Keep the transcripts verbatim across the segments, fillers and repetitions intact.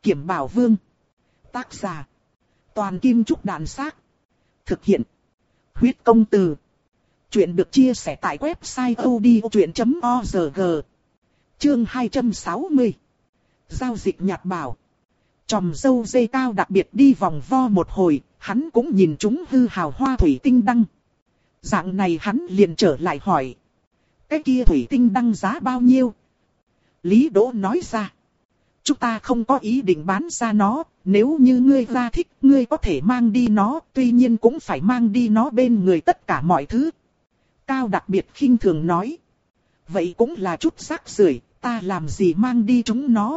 Kiểm Bảo Vương. Tác giả. Toàn Kim Trúc Đàn Xác. Thực hiện. Huyết Công Từ. Chuyện được chia sẻ tại website odchuyện chấm org. Chương hai trăm sáu mươi. Giao dịch nhạt bảo. Chòm râu dây cao đặc biệt đi vòng vo một hồi, hắn cũng nhìn chúng hư hào hoa thủy tinh đăng. Dạng này hắn liền trở lại hỏi. Cái kia thủy tinh đăng giá bao nhiêu? Lý Đỗ nói ra. Chúng ta không có ý định bán ra nó, nếu như ngươi ra thích, ngươi có thể mang đi nó, tuy nhiên cũng phải mang đi nó bên người tất cả mọi thứ. Cao đặc biệt khinh thường nói. Vậy cũng là chút rác rưởi, ta làm gì mang đi chúng nó?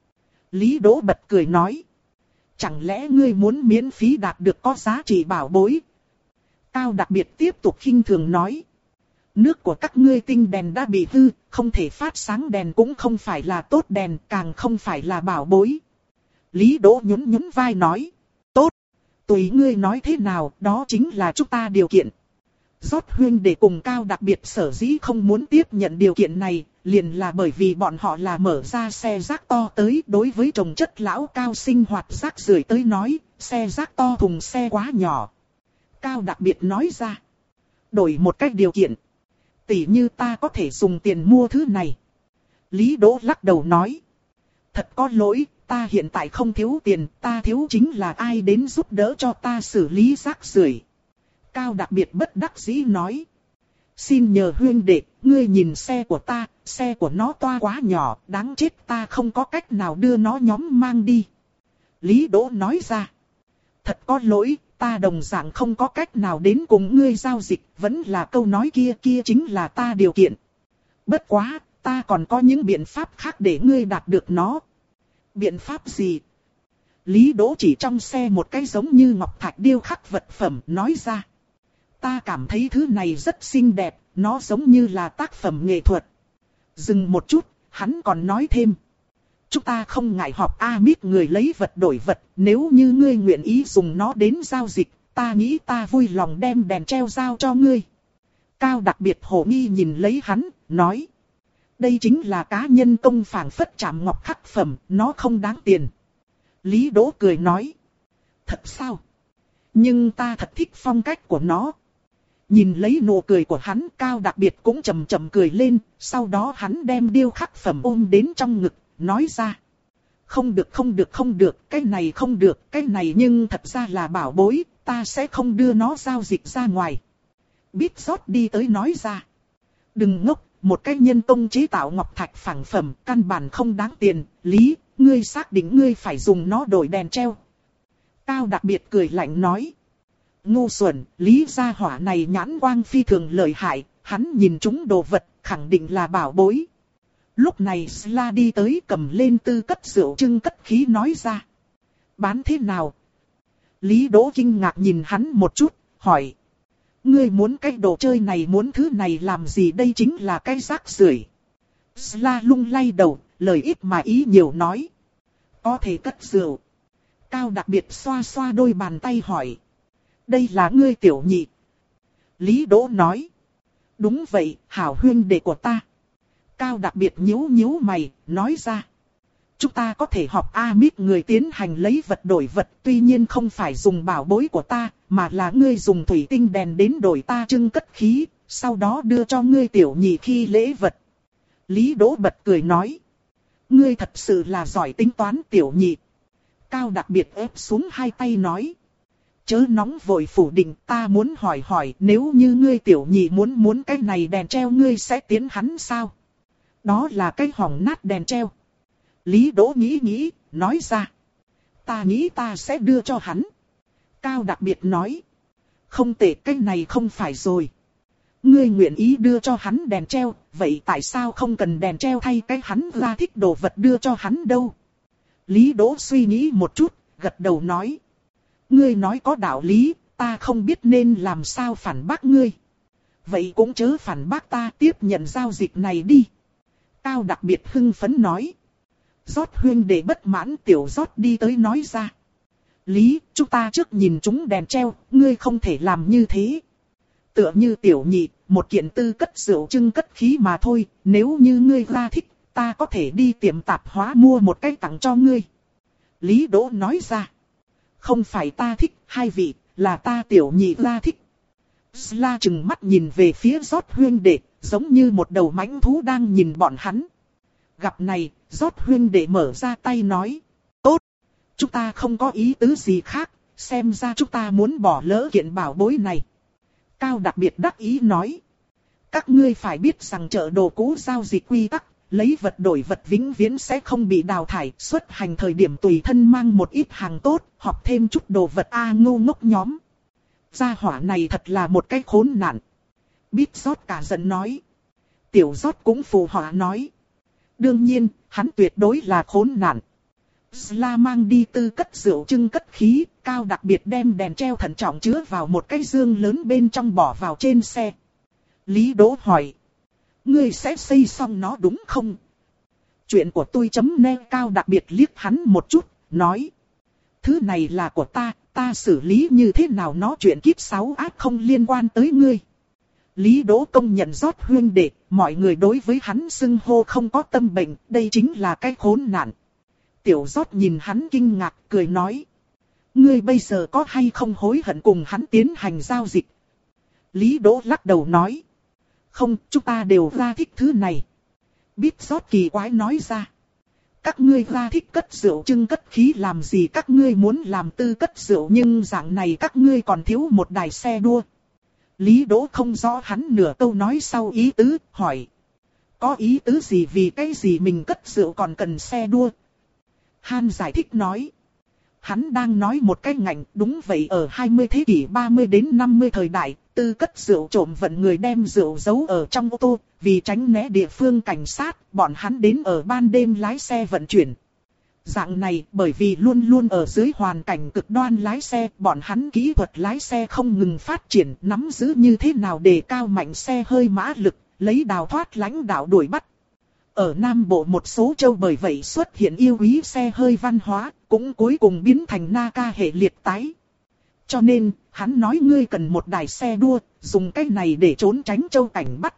Lý Đỗ bật cười nói. Chẳng lẽ ngươi muốn miễn phí đạt được có giá trị bảo bối? Cao đặc biệt tiếp tục khinh thường nói. Nước của các ngươi tinh đèn đã bị hư, không thể phát sáng đèn cũng không phải là tốt đèn, càng không phải là bảo bối. Lý Đỗ nhún nhún vai nói. Tốt, tùy ngươi nói thế nào, đó chính là chúng ta điều kiện. Rót huynh để cùng Cao đặc biệt sở dĩ không muốn tiếp nhận điều kiện này, liền là bởi vì bọn họ là mở ra xe rác to tới. Đối với trồng chất lão Cao sinh hoạt rác rưởi tới nói, xe rác to thùng xe quá nhỏ. Cao đặc biệt nói ra. Đổi một cách điều kiện. Tỷ như ta có thể dùng tiền mua thứ này. Lý Đỗ lắc đầu nói. Thật có lỗi, ta hiện tại không thiếu tiền, ta thiếu chính là ai đến giúp đỡ cho ta xử lý rác rưởi. Cao đặc biệt bất đắc dĩ nói. Xin nhờ huynh đệ, ngươi nhìn xe của ta, xe của nó toa quá nhỏ, đáng chết ta không có cách nào đưa nó nhóm mang đi. Lý Đỗ nói ra. Thật có lỗi, ta đồng dạng không có cách nào đến cùng ngươi giao dịch, vẫn là câu nói kia kia chính là ta điều kiện. Bất quá, ta còn có những biện pháp khác để ngươi đạt được nó. Biện pháp gì? Lý Đỗ chỉ trong xe một cái giống như ngọc thạch điêu khắc vật phẩm nói ra. Ta cảm thấy thứ này rất xinh đẹp, nó giống như là tác phẩm nghệ thuật. Dừng một chút, hắn còn nói thêm. Chúng ta không ngại họp A-mít người lấy vật đổi vật, nếu như ngươi nguyện ý dùng nó đến giao dịch, ta nghĩ ta vui lòng đem đèn treo giao cho ngươi. Cao đặc biệt hồ nghi nhìn lấy hắn, nói. Đây chính là cá nhân công phảng phất chạm ngọc khắc phẩm, nó không đáng tiền. Lý Đỗ cười nói. Thật sao? Nhưng ta thật thích phong cách của nó. Nhìn lấy nụ cười của hắn, Cao đặc biệt cũng chầm chậm cười lên, sau đó hắn đem điêu khắc phẩm ôm đến trong ngực, nói ra. Không được không được không được, cái này không được, cái này nhưng thật ra là bảo bối, ta sẽ không đưa nó giao dịch ra ngoài. Biết rót đi tới nói ra. Đừng ngốc, một cái nhân công chế tạo ngọc thạch phẳng phẩm, căn bản không đáng tiền, Lý, ngươi xác định ngươi phải dùng nó đổi đèn treo. Cao đặc biệt cười lạnh nói. Ngu xuẩn, Lý gia hỏa này nhãn quang phi thường lợi hại, hắn nhìn chúng đồ vật, khẳng định là bảo bối. Lúc này Sla đi tới cầm lên tư cất rượu trưng cất khí nói ra. Bán thế nào? Lý Đỗ kinh ngạc nhìn hắn một chút, hỏi. Ngươi muốn cái đồ chơi này muốn thứ này làm gì, đây chính là cái rác rưởi. Sla lung lay đầu, lời ít mà ý nhiều nói. Có thể cất rượu. Cao đặc biệt xoa xoa đôi bàn tay hỏi. Đây là ngươi tiểu nhị. Lý Đỗ nói. Đúng vậy, hảo huynh đệ của ta. Cao đặc biệt nhíu nhíu mày, nói ra. Chúng ta có thể họp A-mít người tiến hành lấy vật đổi vật, tuy nhiên không phải dùng bảo bối của ta, mà là ngươi dùng thủy tinh đèn đến đổi ta trưng cất khí, sau đó đưa cho ngươi tiểu nhị khi lễ vật. Lý Đỗ bật cười nói. Ngươi thật sự là giỏi tính toán tiểu nhị. Cao đặc biệt ép xuống hai tay nói. Chớ nóng vội phủ định, ta muốn hỏi hỏi, nếu như ngươi tiểu nhị muốn muốn cái này đèn treo ngươi sẽ tiến hắn sao? Đó là cái hỏng nát đèn treo. Lý Đỗ nghĩ nghĩ, nói ra. Ta nghĩ ta sẽ đưa cho hắn. Cao đặc biệt nói. Không tệ, cái này không phải rồi. Ngươi nguyện ý đưa cho hắn đèn treo, vậy tại sao không cần đèn treo thay cái hắn ra thích đồ vật đưa cho hắn đâu? Lý Đỗ suy nghĩ một chút, gật đầu nói. Ngươi nói có đạo lý, ta không biết nên làm sao phản bác ngươi. Vậy cũng chớ phản bác ta, tiếp nhận giao dịch này đi. Cao đặc biệt hưng phấn nói. Rót huynh đệ bất mãn, tiểu rót đi tới nói ra. Lý, chúng ta trước nhìn chúng đèn treo, ngươi không thể làm như thế. Tựa như tiểu nhị, một kiện tư cất rượu trưng cất khí mà thôi, nếu như ngươi ra thích, ta có thể đi tiệm tạp hóa mua một cái tặng cho ngươi. Lý Đỗ nói ra. Không phải ta thích, hai vị, là ta tiểu nhị ra thích. Sla trừng mắt nhìn về phía Rót huynh đệ, giống như một đầu mãnh thú đang nhìn bọn hắn. Gặp này, Rót huynh đệ mở ra tay nói. Tốt, chúng ta không có ý tứ gì khác, xem ra chúng ta muốn bỏ lỡ kiện bảo bối này. Cao đặc biệt đắc ý nói. Các ngươi phải biết rằng chợ đồ cũ giao dịch quy tắc, lấy vật đổi vật vĩnh viễn sẽ không bị đào thải, xuất hành thời điểm tùy thân mang một ít hàng tốt, học thêm chút đồ vật a ngu ngốc nhóm. Gia hỏa này thật là một cái khốn nạn. Bít rót cả giận nói. Tiểu rót cũng phù họa nói. Đương nhiên, hắn tuyệt đối là khốn nạn. Sla mang đi tư cất rượu trưng cất khí, Cao đặc biệt đem đèn treo thận trọng chứa vào một cái dương lớn bên trong bỏ vào trên xe. Lý Đỗ hỏi. Ngươi sẽ xây xong nó đúng không? Chuyện của tôi chấm nét. Cao đặc biệt liếc hắn một chút, nói. Thứ này là của ta, ta xử lý như thế nào nó chuyện kiếp sáu ác không liên quan tới ngươi. Lý Đỗ công nhận Rót huynh đệ, mọi người đối với hắn xưng hô không có tâm bệnh, đây chính là cái khốn nạn. Tiểu Rót nhìn hắn kinh ngạc, cười nói. Ngươi bây giờ có hay không hối hận cùng hắn tiến hành giao dịch? Lý Đỗ lắc đầu nói. Không, chúng ta đều ra thích thứ này. Bít Rót kỳ quái nói ra. Các ngươi ra thích cất rượu trưng cất khí làm gì, các ngươi muốn làm tư cất rượu nhưng dạng này các ngươi còn thiếu một đài xe đua. Lý Đỗ không rõ hắn nửa câu nói sau ý tứ, hỏi. Có ý tứ gì, vì cái gì mình cất rượu còn cần xe đua? Han giải thích nói. Hắn đang nói một cái ngạnh, đúng vậy, ở hai mươi thế kỷ ba mươi đến năm mươi thời đại, tư cất rượu trộm vận người đem rượu giấu ở trong ô tô, vì tránh né địa phương cảnh sát, bọn hắn đến ở ban đêm lái xe vận chuyển. Dạng này, bởi vì luôn luôn ở dưới hoàn cảnh cực đoan lái xe, bọn hắn kỹ thuật lái xe không ngừng phát triển, nắm giữ như thế nào để cao mạnh xe hơi mã lực, lấy đào thoát lãnh đạo đuổi bắt. Ở Nam Bộ một số châu bởi vậy xuất hiện yêu quý xe hơi văn hóa, cũng cuối cùng biến thành Naka hệ liệt tái. Cho nên, hắn nói ngươi cần một đài xe đua, dùng cái này để trốn tránh châu cảnh bắt.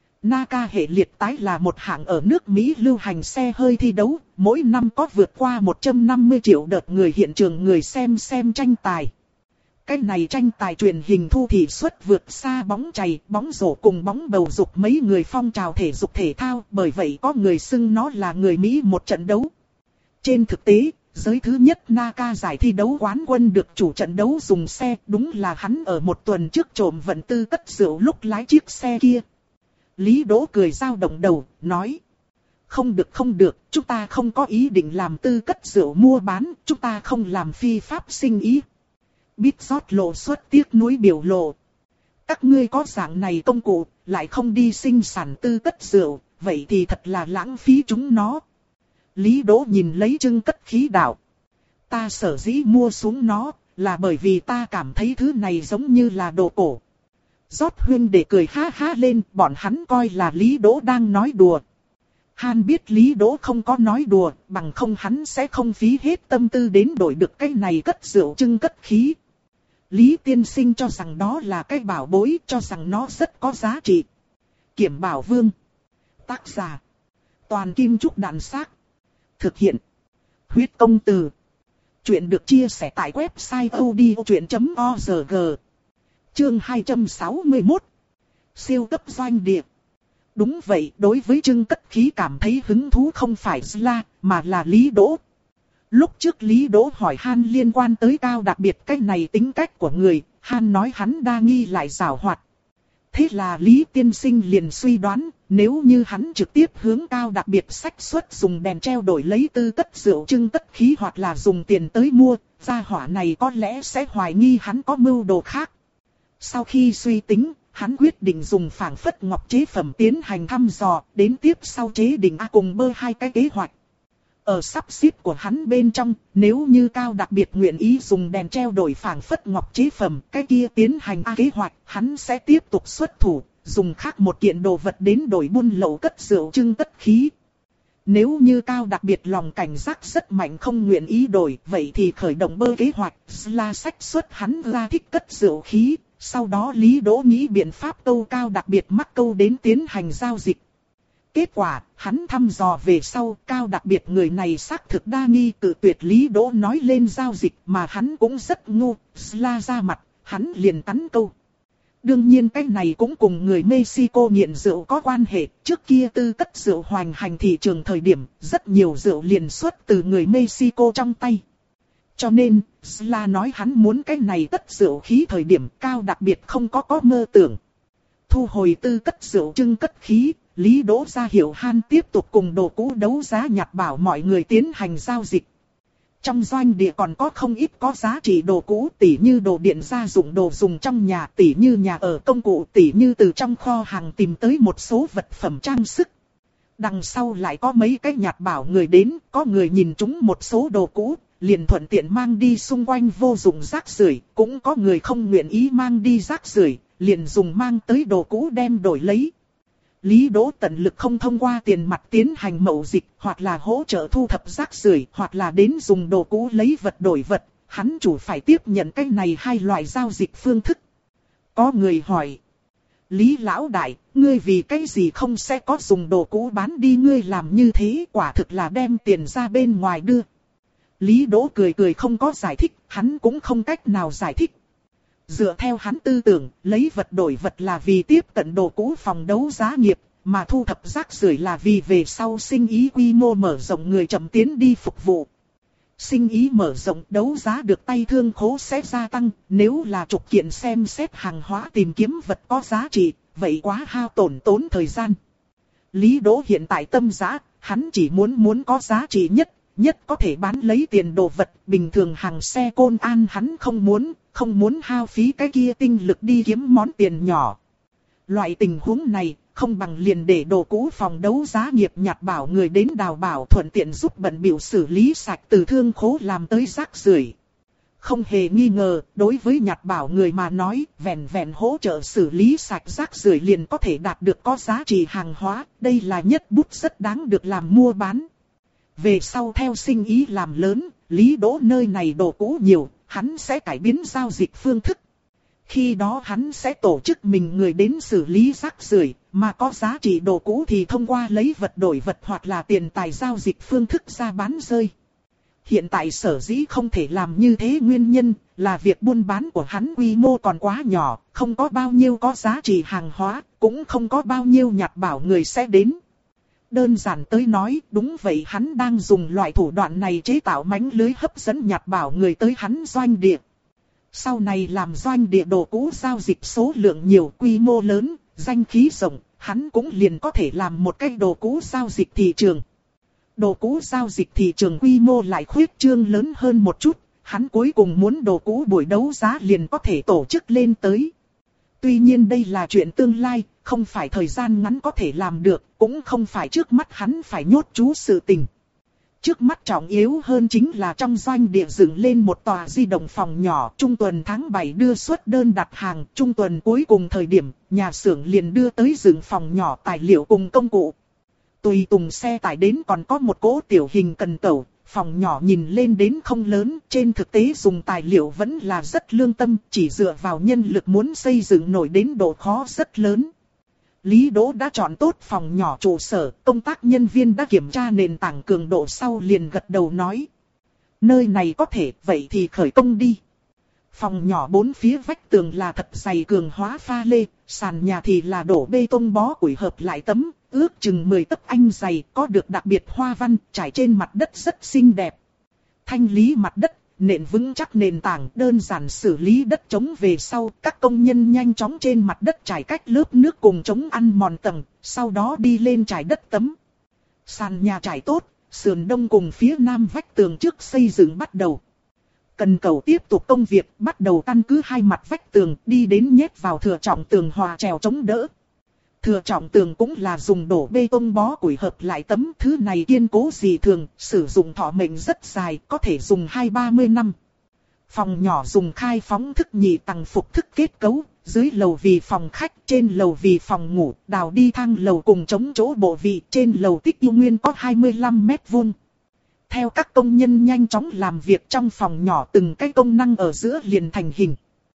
Naka hệ liệt tái là một hãng ở nước Mỹ lưu hành xe hơi thi đấu, mỗi năm có vượt qua một trăm năm mươi triệu đợt người hiện trường người xem xem tranh tài. Cái này tranh tài truyền hình thu thị suất vượt xa bóng chày, bóng rổ cùng bóng bầu dục mấy người phong trào thể dục thể thao, bởi vậy có người xưng nó là người Mỹ một trận đấu. Trên thực tế, giới thứ nhất Naka giải thi đấu quán quân được chủ trận đấu dùng xe, đúng là hắn ở một tuần trước trộm vận tư cất rượu lúc lái chiếc xe kia. Lý Đỗ cười dao động đầu, nói. Không được không được, chúng ta không có ý định làm tư cất rượu mua bán, chúng ta không làm phi pháp sinh ý. Bít rót lộ xuất tiếc nuối biểu lộ. Các ngươi có dạng này công cụ, lại không đi sinh sản tư cất rượu, vậy thì thật là lãng phí chúng nó. Lý Đỗ nhìn lấy trưng cất khí đạo. Ta sở dĩ mua xuống nó, là bởi vì ta cảm thấy thứ này giống như là đồ cổ. Rót huynh để cười ha ha lên, bọn hắn coi là Lý Đỗ đang nói đùa. Han biết Lý Đỗ không có nói đùa, bằng không hắn sẽ không phí hết tâm tư đến đổi được cái này cất rượu trưng cất khí. Lý tiên sinh cho rằng đó là cái bảo bối, cho rằng nó rất có giá trị. Kiểm Bảo Vương. Tác giả. Toàn Kim Trúc Đàn Xác. Thực hiện. Huyết Công Từ. Chuyện được chia sẻ tại website odchuyện chấm org. Chương hai trăm sáu mươi mốt. Siêu cấp doanh địa. Đúng vậy, đối với trưng cất khí cảm thấy hứng thú không phải Sla, mà là Lý Đỗ. Lúc trước Lý Đỗ hỏi Han liên quan tới Cao đặc biệt cái này tính cách của người, Han nói hắn đa nghi lại giảo hoạt. Thế là Lý tiên sinh liền suy đoán, nếu như hắn trực tiếp hướng Cao đặc biệt sách xuất dùng đèn treo đổi lấy tư cất rượu trưng cất khí hoặc là dùng tiền tới mua, gia hỏa này có lẽ sẽ hoài nghi hắn có mưu đồ khác. Sau khi suy tính, hắn quyết định dùng phảng phất ngọc chế phẩm tiến hành thăm dò, đến tiếp sau chế định A cùng bơ hai cái kế hoạch. Ở sắp xếp của hắn bên trong, nếu như Cao đặc biệt nguyện ý dùng đèn treo đổi phảng phất ngọc chế phẩm, cái kia tiến hành A kế hoạch, hắn sẽ tiếp tục xuất thủ, dùng khác một kiện đồ vật đến đổi buôn lậu cất rượu trưng cất khí. Nếu như Cao đặc biệt lòng cảnh giác rất mạnh không nguyện ý đổi, vậy thì khởi động bơ kế hoạch, là sách xuất hắn ra thích cất rượu khí. Sau đó Lý Đỗ nghĩ biện pháp câu Cao đặc biệt mắc câu đến tiến hành giao dịch. Kết quả, hắn thăm dò về sau, Cao đặc biệt người này xác thực đa nghi cự tuyệt Lý Đỗ nói lên giao dịch mà hắn cũng rất ngu, la ra mặt, hắn liền cắn câu. Đương nhiên cái này cũng cùng người Mexico nghiện rượu có quan hệ, trước kia tư cất rượu hoành hành thị trường thời điểm, rất nhiều rượu liền xuất từ người Mexico trong tay. Cho nên, Sla nói hắn muốn cái này tất rượu khí thời điểm Cao đặc biệt không có có mơ tưởng. Thu hồi tư cất rượu trưng cất khí, Lý Đỗ ra hiệu han tiếp tục cùng đồ cũ đấu giá nhặt bảo mọi người tiến hành giao dịch. Trong doanh địa còn có không ít có giá trị đồ cũ, tỉ như đồ điện gia dụng, đồ dùng trong nhà, tỉ như nhà ở công cụ, tỉ như từ trong kho hàng tìm tới một số vật phẩm trang sức. Đằng sau lại có mấy cái nhặt bảo người đến, có người nhìn chúng một số đồ cũ, liền thuận tiện mang đi xung quanh vô dụng rác rưởi, cũng có người không nguyện ý mang đi rác rưởi, liền dùng mang tới đồ cũ đem đổi lấy. Lý Đỗ tận lực không thông qua tiền mặt tiến hành mậu dịch, hoặc là hỗ trợ thu thập rác rưởi, hoặc là đến dùng đồ cũ lấy vật đổi vật, hắn chủ phải tiếp nhận cái này hai loại giao dịch phương thức. Có người hỏi, Lý Lão Đại, ngươi vì cái gì không sẽ có dùng đồ cũ bán đi, ngươi làm như thế quả thực là đem tiền ra bên ngoài đưa. Lý Đỗ cười cười không có giải thích, hắn cũng không cách nào giải thích. Dựa theo hắn tư tưởng, lấy vật đổi vật là vì tiếp cận đồ cũ phòng đấu giá nghiệp, mà thu thập rác rưởi là vì về sau sinh ý quy mô mở rộng người chậm tiến đi phục vụ. Sinh ý mở rộng đấu giá được tay thương khố sẽ gia tăng, nếu là trục kiện xem xét hàng hóa tìm kiếm vật có giá trị, vậy quá hao tổn tốn thời gian. Lý Đỗ hiện tại tâm giá, hắn chỉ muốn muốn có giá trị nhất, nhất có thể bán lấy tiền đồ vật, bình thường hàng xe côn an hắn không muốn, không muốn hao phí cái kia tinh lực đi kiếm món tiền nhỏ. Loại tình huống này, không bằng liền để đồ cũ phòng đấu giá nghiệp nhặt bảo người đến đào bảo thuận tiện giúp bận biểu xử lý sạch từ thương khố làm tới rác rưởi. Không hề nghi ngờ, đối với nhặt bảo người mà nói, vẹn vẹn hỗ trợ xử lý sạch rác rưởi liền có thể đạt được có giá trị hàng hóa, đây là nhất bút rất đáng được làm mua bán. Về sau theo sinh ý làm lớn, Lý Đỗ nơi này đồ cũ nhiều, hắn sẽ cải biến giao dịch phương thức. Khi đó hắn sẽ tổ chức mình người đến xử lý rác rưởi, mà có giá trị đồ cũ thì thông qua lấy vật đổi vật hoặc là tiền tài giao dịch phương thức ra bán rơi. Hiện tại sở dĩ không thể làm như thế nguyên nhân là việc buôn bán của hắn quy mô còn quá nhỏ, không có bao nhiêu có giá trị hàng hóa, cũng không có bao nhiêu nhặt bảo người sẽ đến. Đơn giản tới nói, đúng vậy, hắn đang dùng loại thủ đoạn này chế tạo mánh lưới hấp dẫn nhặt bảo người tới hắn doanh địa. Sau này làm doanh địa đồ cũ giao dịch số lượng nhiều, quy mô lớn, danh khí rộng, hắn cũng liền có thể làm một cái đồ cũ giao dịch thị trường. Đồ cũ giao dịch thị trường quy mô lại khuyết trương lớn hơn một chút, hắn cuối cùng muốn đồ cũ buổi đấu giá liền có thể tổ chức lên tới. Tuy nhiên đây là chuyện tương lai, không phải thời gian ngắn có thể làm được, cũng không phải trước mắt hắn phải nhốt chú sự tình. Trước mắt trọng yếu hơn chính là trong doanh địa dựng lên một tòa di động phòng nhỏ, trung tuần tháng bảy đưa xuất đơn đặt hàng, trung tuần cuối cùng thời điểm, nhà xưởng liền đưa tới dựng phòng nhỏ tài liệu cùng công cụ. Tùy tùng xe tải đến còn có một cỗ tiểu hình cần tẩu, phòng nhỏ nhìn lên đến không lớn, trên thực tế dùng tài liệu vẫn là rất lương tâm, chỉ dựa vào nhân lực muốn xây dựng nổi đến độ khó rất lớn. Lý Đỗ đã chọn tốt phòng nhỏ trụ sở, công tác nhân viên đã kiểm tra nền tảng cường độ sau liền gật đầu nói. Nơi này có thể, vậy thì khởi công đi. Phòng nhỏ bốn phía vách tường là thật dày cường hóa pha lê, sàn nhà thì là đổ bê tông bó củi hợp lại tấm, ước chừng mười tấc anh dày, có được đặc biệt hoa văn, trải trên mặt đất rất xinh đẹp. Thanh lý mặt đất, nền vững chắc nền tảng, đơn giản xử lý đất trống về sau, các công nhân nhanh chóng trên mặt đất trải cách lớp nước cùng chống ăn mòn tầng, sau đó đi lên trải đất tấm. Sàn nhà trải tốt, sườn đông cùng phía nam vách tường trước xây dựng bắt đầu. Cần cầu tiếp tục công việc, bắt đầu căn cứ hai mặt vách tường, đi đến nhét vào thừa trọng tường hòa trèo chống đỡ. Thừa trọng tường cũng là dùng đổ bê tông bó củi hợp lại tấm, thứ này kiên cố dị thường, sử dụng thọ mệnh rất dài, có thể dùng hai ba mươi năm. Phòng nhỏ dùng khai phóng thức nhị tầng phục thức kết cấu, dưới lầu vì phòng khách, trên lầu vì phòng ngủ, đào đi thang lầu cùng chống chỗ bộ vị, trên lầu tích yêu nguyên có hai mươi lăm mét vuông. Theo các công nhân nhanh chóng làm việc trong phòng nhỏ, từng cái công năng ở giữa liền thành hình.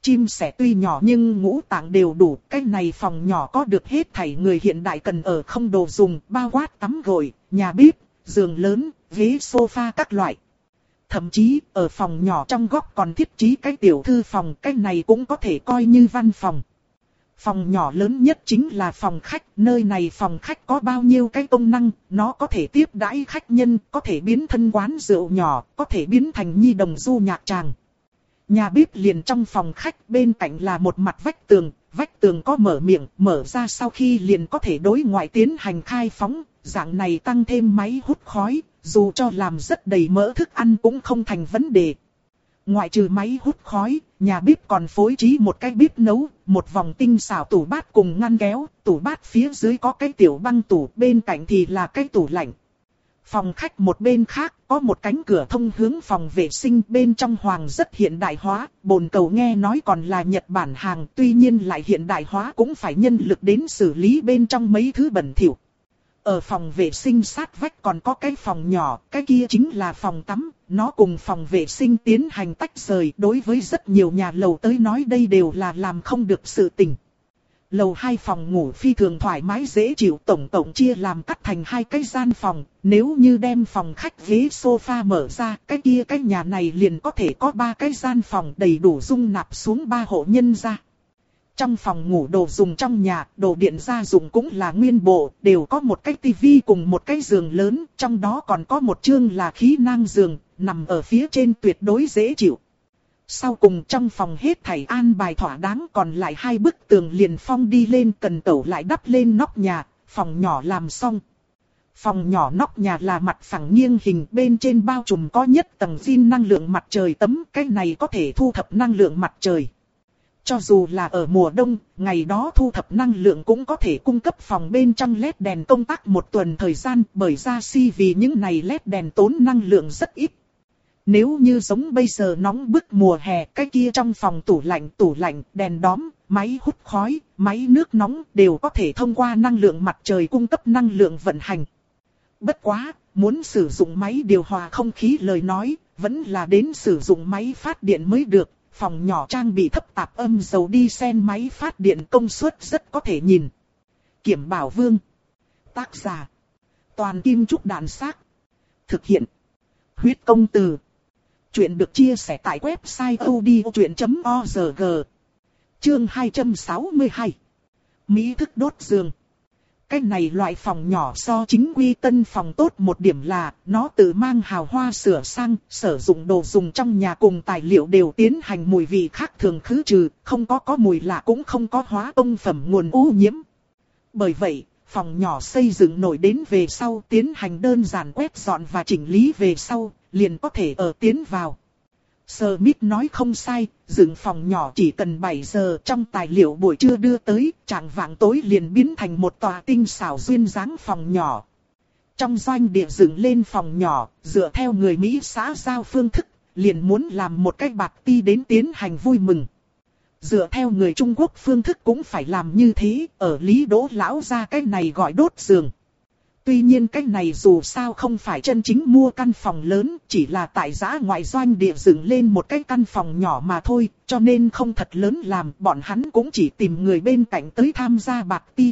Chim sẻ tuy nhỏ nhưng ngũ tạng đều đủ, cái này phòng nhỏ có được hết thảy người hiện đại cần ở không đồ dùng, bao quát tắm gội, nhà bếp, giường lớn, ghế sofa các loại. Thậm chí, ở phòng nhỏ trong góc còn thiết trí cái tiểu thư phòng, cái này cũng có thể coi như văn phòng. Phòng nhỏ lớn nhất chính là phòng khách, nơi này phòng khách có bao nhiêu cái công năng, nó có thể tiếp đãi khách nhân, có thể biến thân quán rượu nhỏ, có thể biến thành nhi đồng du nhạc tràng. Nhà bếp liền trong phòng khách, bên cạnh là một mặt vách tường, vách tường có mở miệng, mở ra sau khi liền có thể đối ngoại tiến hành khai phóng, dạng này tăng thêm máy hút khói, dù cho làm rất đầy mỡ thức ăn cũng không thành vấn đề. Ngoại trừ máy hút khói, nhà bếp còn phối trí một cái bếp nấu, một vòng tinh xảo tủ bát cùng ngăn kéo, tủ bát phía dưới có cái tiểu băng tủ, bên cạnh thì là cái tủ lạnh. Phòng khách một bên khác có một cánh cửa thông hướng phòng vệ sinh, bên trong hoàng rất hiện đại hóa, bồn cầu nghe nói còn là Nhật Bản hàng, tuy nhiên lại hiện đại hóa cũng phải nhân lực đến xử lý bên trong mấy thứ bẩn thỉu. Ở phòng vệ sinh sát vách còn có cái phòng nhỏ, cái kia chính là phòng tắm, nó cùng phòng vệ sinh tiến hành tách rời, đối với rất nhiều nhà lầu tới nói đây đều là làm không được sự tình. Lầu hai phòng ngủ phi thường thoải mái dễ chịu, tổng tổng chia làm cắt thành hai cái gian phòng, nếu như đem phòng khách ghế sofa mở ra, cái kia cái nhà này liền có thể có ba cái gian phòng đầy đủ dung nạp xuống ba hộ nhân ra. Trong phòng ngủ đồ dùng trong nhà, đồ điện gia dụng cũng là nguyên bộ, đều có một cái tivi cùng một cái giường lớn, trong đó còn có một chương là khí nang giường, nằm ở phía trên tuyệt đối dễ chịu. Sau cùng trong phòng hết thảy an bài thỏa đáng, còn lại hai bức tường liền phong đi lên, cần tẩu lại đắp lên nóc nhà, phòng nhỏ làm xong. Phòng nhỏ nóc nhà là mặt phẳng nghiêng hình, bên trên bao trùm có nhất tầng zin năng lượng mặt trời tấm, cái này có thể thu thập năng lượng mặt trời. Cho dù là ở mùa đông, ngày đó thu thập năng lượng cũng có thể cung cấp phòng bên trong led đèn công tác một tuần thời gian, bởi ra si vì những này led đèn tốn năng lượng rất ít. Nếu như giống bây giờ nóng bức mùa hè, cái kia trong phòng tủ lạnh, tủ lạnh, đèn đóm, máy hút khói, máy nước nóng đều có thể thông qua năng lượng mặt trời cung cấp năng lượng vận hành. Bất quá, muốn sử dụng máy điều hòa không khí lời nói, vẫn là đến sử dụng máy phát điện mới được. Phòng nhỏ trang bị thấp tạp âm dầu diesel máy phát điện công suất rất có thể nhìn. Kiểm Bảo Vương. Tác giả. Toàn Kim Trúc Đàn Xác. Thực hiện. Huyết Công Từ. Chuyện được chia sẻ tại website odchuyện chấm org. Chương hai trăm sáu mươi hai. Mỹ thức đốt giường. Cái này loại phòng nhỏ so chính quy tân phòng tốt một điểm là, nó tự mang hào hoa sửa sang, sử dụng đồ dùng trong nhà cùng tài liệu đều tiến hành mùi vị khác thường khứ trừ, không có có mùi lạ cũng không có hóa công phẩm nguồn ô nhiễm. Bởi vậy, phòng nhỏ xây dựng nổi đến về sau tiến hành đơn giản quét dọn và chỉnh lý về sau, liền có thể ở tiến vào. Smith nói không sai, dựng phòng nhỏ chỉ cần bảy giờ, trong tài liệu buổi trưa đưa tới, trạng vạng tối liền biến thành một tòa tinh xảo duyên dáng phòng nhỏ. Trong doanh địa dựng lên phòng nhỏ, dựa theo người Mỹ xã giao phương thức, liền muốn làm một cái bạt ti đến tiến hành vui mừng. Dựa theo người Trung Quốc phương thức cũng phải làm như thế, ở Lý Đỗ lão ra cái này gọi đốt giường. Tuy nhiên cái này dù sao không phải chân chính mua căn phòng lớn, chỉ là tại giã ngoại doanh địa dựng lên một cái căn phòng nhỏ mà thôi, cho nên không thật lớn làm, bọn hắn cũng chỉ tìm người bên cạnh tới tham gia party.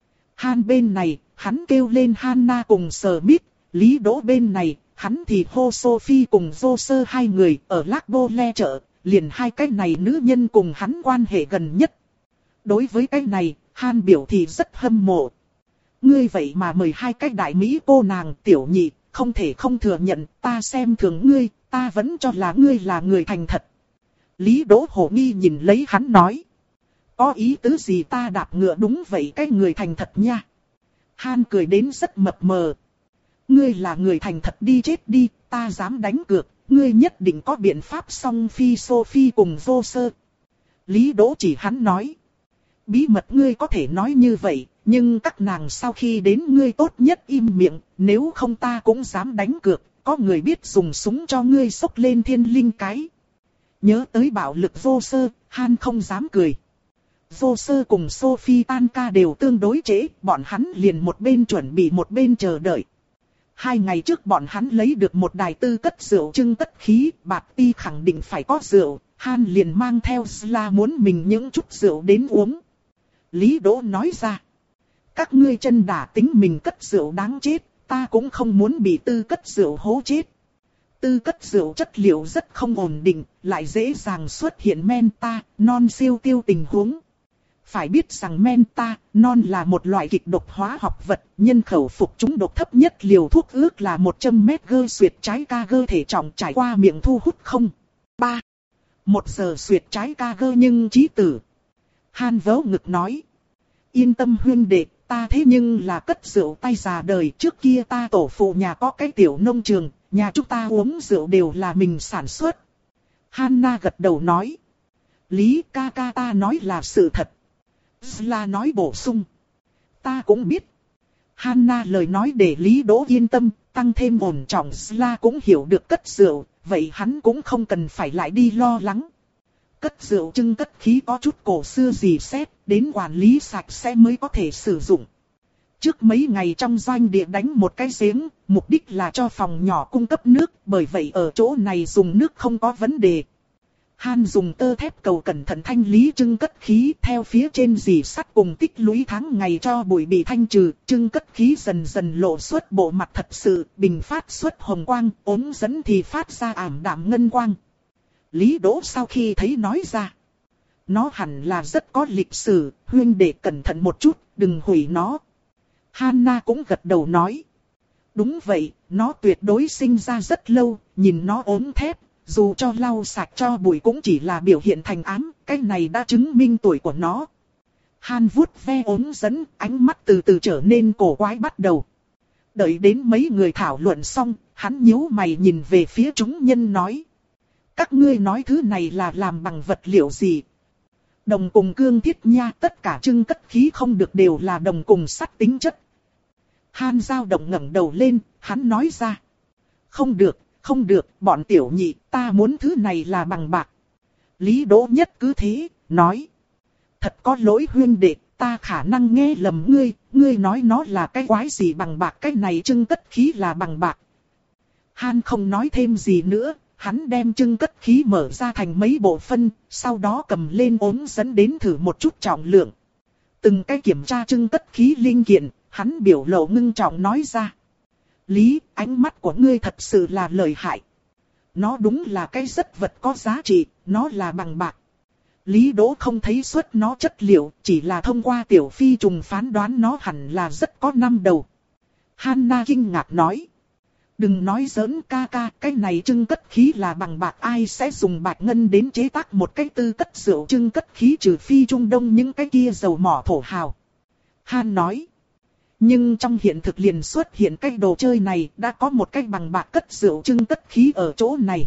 Han bên này, hắn kêu lên Hanna cùng Smith, Lý Đỗ bên này, hắn thì hô Sophie cùng Joser hai người ở Lacbo le chợ, liền hai cái này nữ nhân cùng hắn quan hệ gần nhất. Đối với cái này, Han biểu thị rất hâm mộ. Ngươi vậy mà mời hai cái đại Mỹ cô nàng tiểu nhị, không thể không thừa nhận, ta xem thường ngươi, ta vẫn cho là ngươi là người thành thật. Lý Đỗ hồ nghi nhìn lấy hắn nói. Có ý tứ gì ta đạp ngựa đúng vậy cái người thành thật nha. Han cười đến rất mập mờ. Ngươi là người thành thật đi chết đi, ta dám đánh cược, ngươi nhất định có biện pháp song phi Sophie cùng vô sơ. Lý Đỗ chỉ hắn nói. Bí mật ngươi có thể nói như vậy, nhưng các nàng sau khi đến ngươi tốt nhất im miệng, nếu không ta cũng dám đánh cược, có người biết dùng súng cho ngươi xốc lên thiên linh cái. Nhớ tới bạo lực vô sơ, Han không dám cười. Vô sơ cùng Sophie tan ca đều tương đối trễ, bọn hắn liền một bên chuẩn bị một bên chờ đợi. Hai ngày trước bọn hắn lấy được một đài tư cất rượu trưng cất khí, bạt ti khẳng định phải có rượu, Han liền mang theo Sla muốn mình những chút rượu đến uống. Lý Đỗ nói ra. Các ngươi chân đả tính mình cất rượu đáng chết, ta cũng không muốn bị tư cất rượu hố chết. Tư cất rượu chất liệu rất không ổn định, lại dễ dàng xuất hiện menta, non siêu tiêu tình huống. Phải biết rằng menta, non là một loại kịch độc hóa học vật, nhân khẩu phục chúng độc thấp nhất liều thuốc ước là một trăm mét gơ xuyệt trái ca gơ thể trọng trải qua miệng thu hút không. ba. Một giờ xuyệt trái ca gơ nhưng chí tử. Han vớ ngực nói. Yên tâm huynh đệ, ta thế nhưng là cất rượu tay già đời, trước kia ta tổ phụ nhà có cái tiểu nông trường, nhà chúng ta uống rượu đều là mình sản xuất. Hanna gật đầu nói. Lý ca ca ta nói là sự thật. Sla nói bổ sung. Ta cũng biết. Hanna lời nói để Lý Đỗ yên tâm, tăng thêm ổn trọng. Sla cũng hiểu được cất rượu, vậy hắn cũng không cần phải lại đi lo lắng. Cất rượu trưng cất khí có chút cổ xưa gì xét, đến quản lý sạch sẽ mới có thể sử dụng. Trước mấy ngày trong doanh địa đánh một cái giếng, mục đích là cho phòng nhỏ cung cấp nước, bởi vậy ở chỗ này dùng nước không có vấn đề. Han dùng tơ thép cầu cẩn thận thanh lý trưng cất khí, theo phía trên rỉ sắt cùng tích lũy tháng ngày cho bụi bị thanh trừ, trưng cất khí dần dần lộ xuất bộ mặt thật sự, bình phát xuất hồng quang, ống dẫn thì phát ra ảm đạm ngân quang. Lý Đỗ sau khi thấy nói ra, nó hẳn là rất có lịch sử, huynh đệ cẩn thận một chút, đừng hủy nó. Hanna cũng gật đầu nói, đúng vậy, nó tuyệt đối sinh ra rất lâu, nhìn nó ốm thép. Dù cho lau sạch cho bụi cũng chỉ là biểu hiện thành ám, cái này đã chứng minh tuổi của nó. Han vuốt ve ống dẫn, ánh mắt từ từ trở nên cổ quái bắt đầu. Đợi đến mấy người thảo luận xong, hắn nhíu mày nhìn về phía chúng nhân nói. Các ngươi nói thứ này là làm bằng vật liệu gì? Đồng cùng cương thiết nha, tất cả trưng cất khí không được đều là đồng cùng sắt tính chất. Han dao động ngẩng đầu lên, hắn nói ra. Không được. Không được, bọn tiểu nhị, ta muốn thứ này là bằng bạc. Lý Đỗ Nhất cứ thế, nói. Thật có lỗi huynh đệ, ta khả năng nghe lầm ngươi, ngươi nói nó là cái quái gì bằng bạc, cái này trưng cất khí là bằng bạc. Han không nói thêm gì nữa, hắn đem trưng cất khí mở ra thành mấy bộ phân, sau đó cầm lên ống dẫn đến thử một chút trọng lượng. Từng cái kiểm tra trưng cất khí linh kiện, hắn biểu lộ ngưng trọng nói ra. Lý, ánh mắt của ngươi thật sự là lợi hại. Nó đúng là cái rất vật có giá trị, nó là bằng bạc. Lý Đỗ không thấy xuất nó chất liệu, chỉ là thông qua tiểu phi trùng phán đoán nó hẳn là rất có năm đầu. Hanna kinh ngạc nói. Đừng nói giỡn ca ca, cái này trưng cất khí là bằng bạc, ai sẽ dùng bạch ngân đến chế tác một cái tư cất rượu trưng cất khí trừ phi Trung Đông những cái kia dầu mỏ thổ hào. Han nói. Nhưng trong hiện thực liền xuất hiện cái đồ chơi này, đã có một cái bằng bạc cất rượu trưng cất khí ở chỗ này.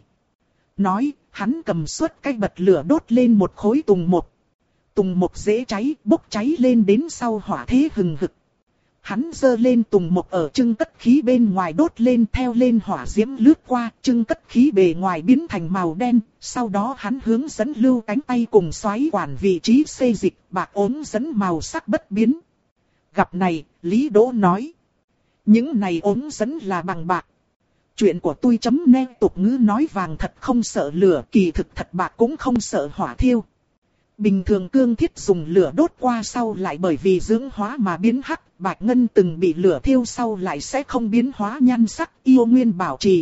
Nói, hắn cầm suốt cái bật lửa đốt lên một khối tùng một. Tùng một dễ cháy, bốc cháy lên đến sau hỏa thế hừng hực. Hắn giơ lên tùng một ở trưng cất khí bên ngoài đốt lên, theo lên hỏa diễm lướt qua, trưng cất khí bề ngoài biến thành màu đen. Sau đó hắn hướng dẫn lưu cánh tay cùng xoáy quản vị trí xê dịch, bạc ốm dẫn màu sắc bất biến. Gặp này, Lý Đỗ nói. Những này ốm dẫn là bằng bạc. Chuyện của tôi chấm nét tục ngữ nói vàng thật không sợ lửa, kỳ thực thật bạc cũng không sợ hỏa thiêu. Bình thường cương thiết dùng lửa đốt qua sau lại bởi vì dưỡng hóa mà biến hắc, bạch ngân từng bị lửa thiêu sau lại sẽ không biến hóa nhan sắc, yêu nguyên bảo trì.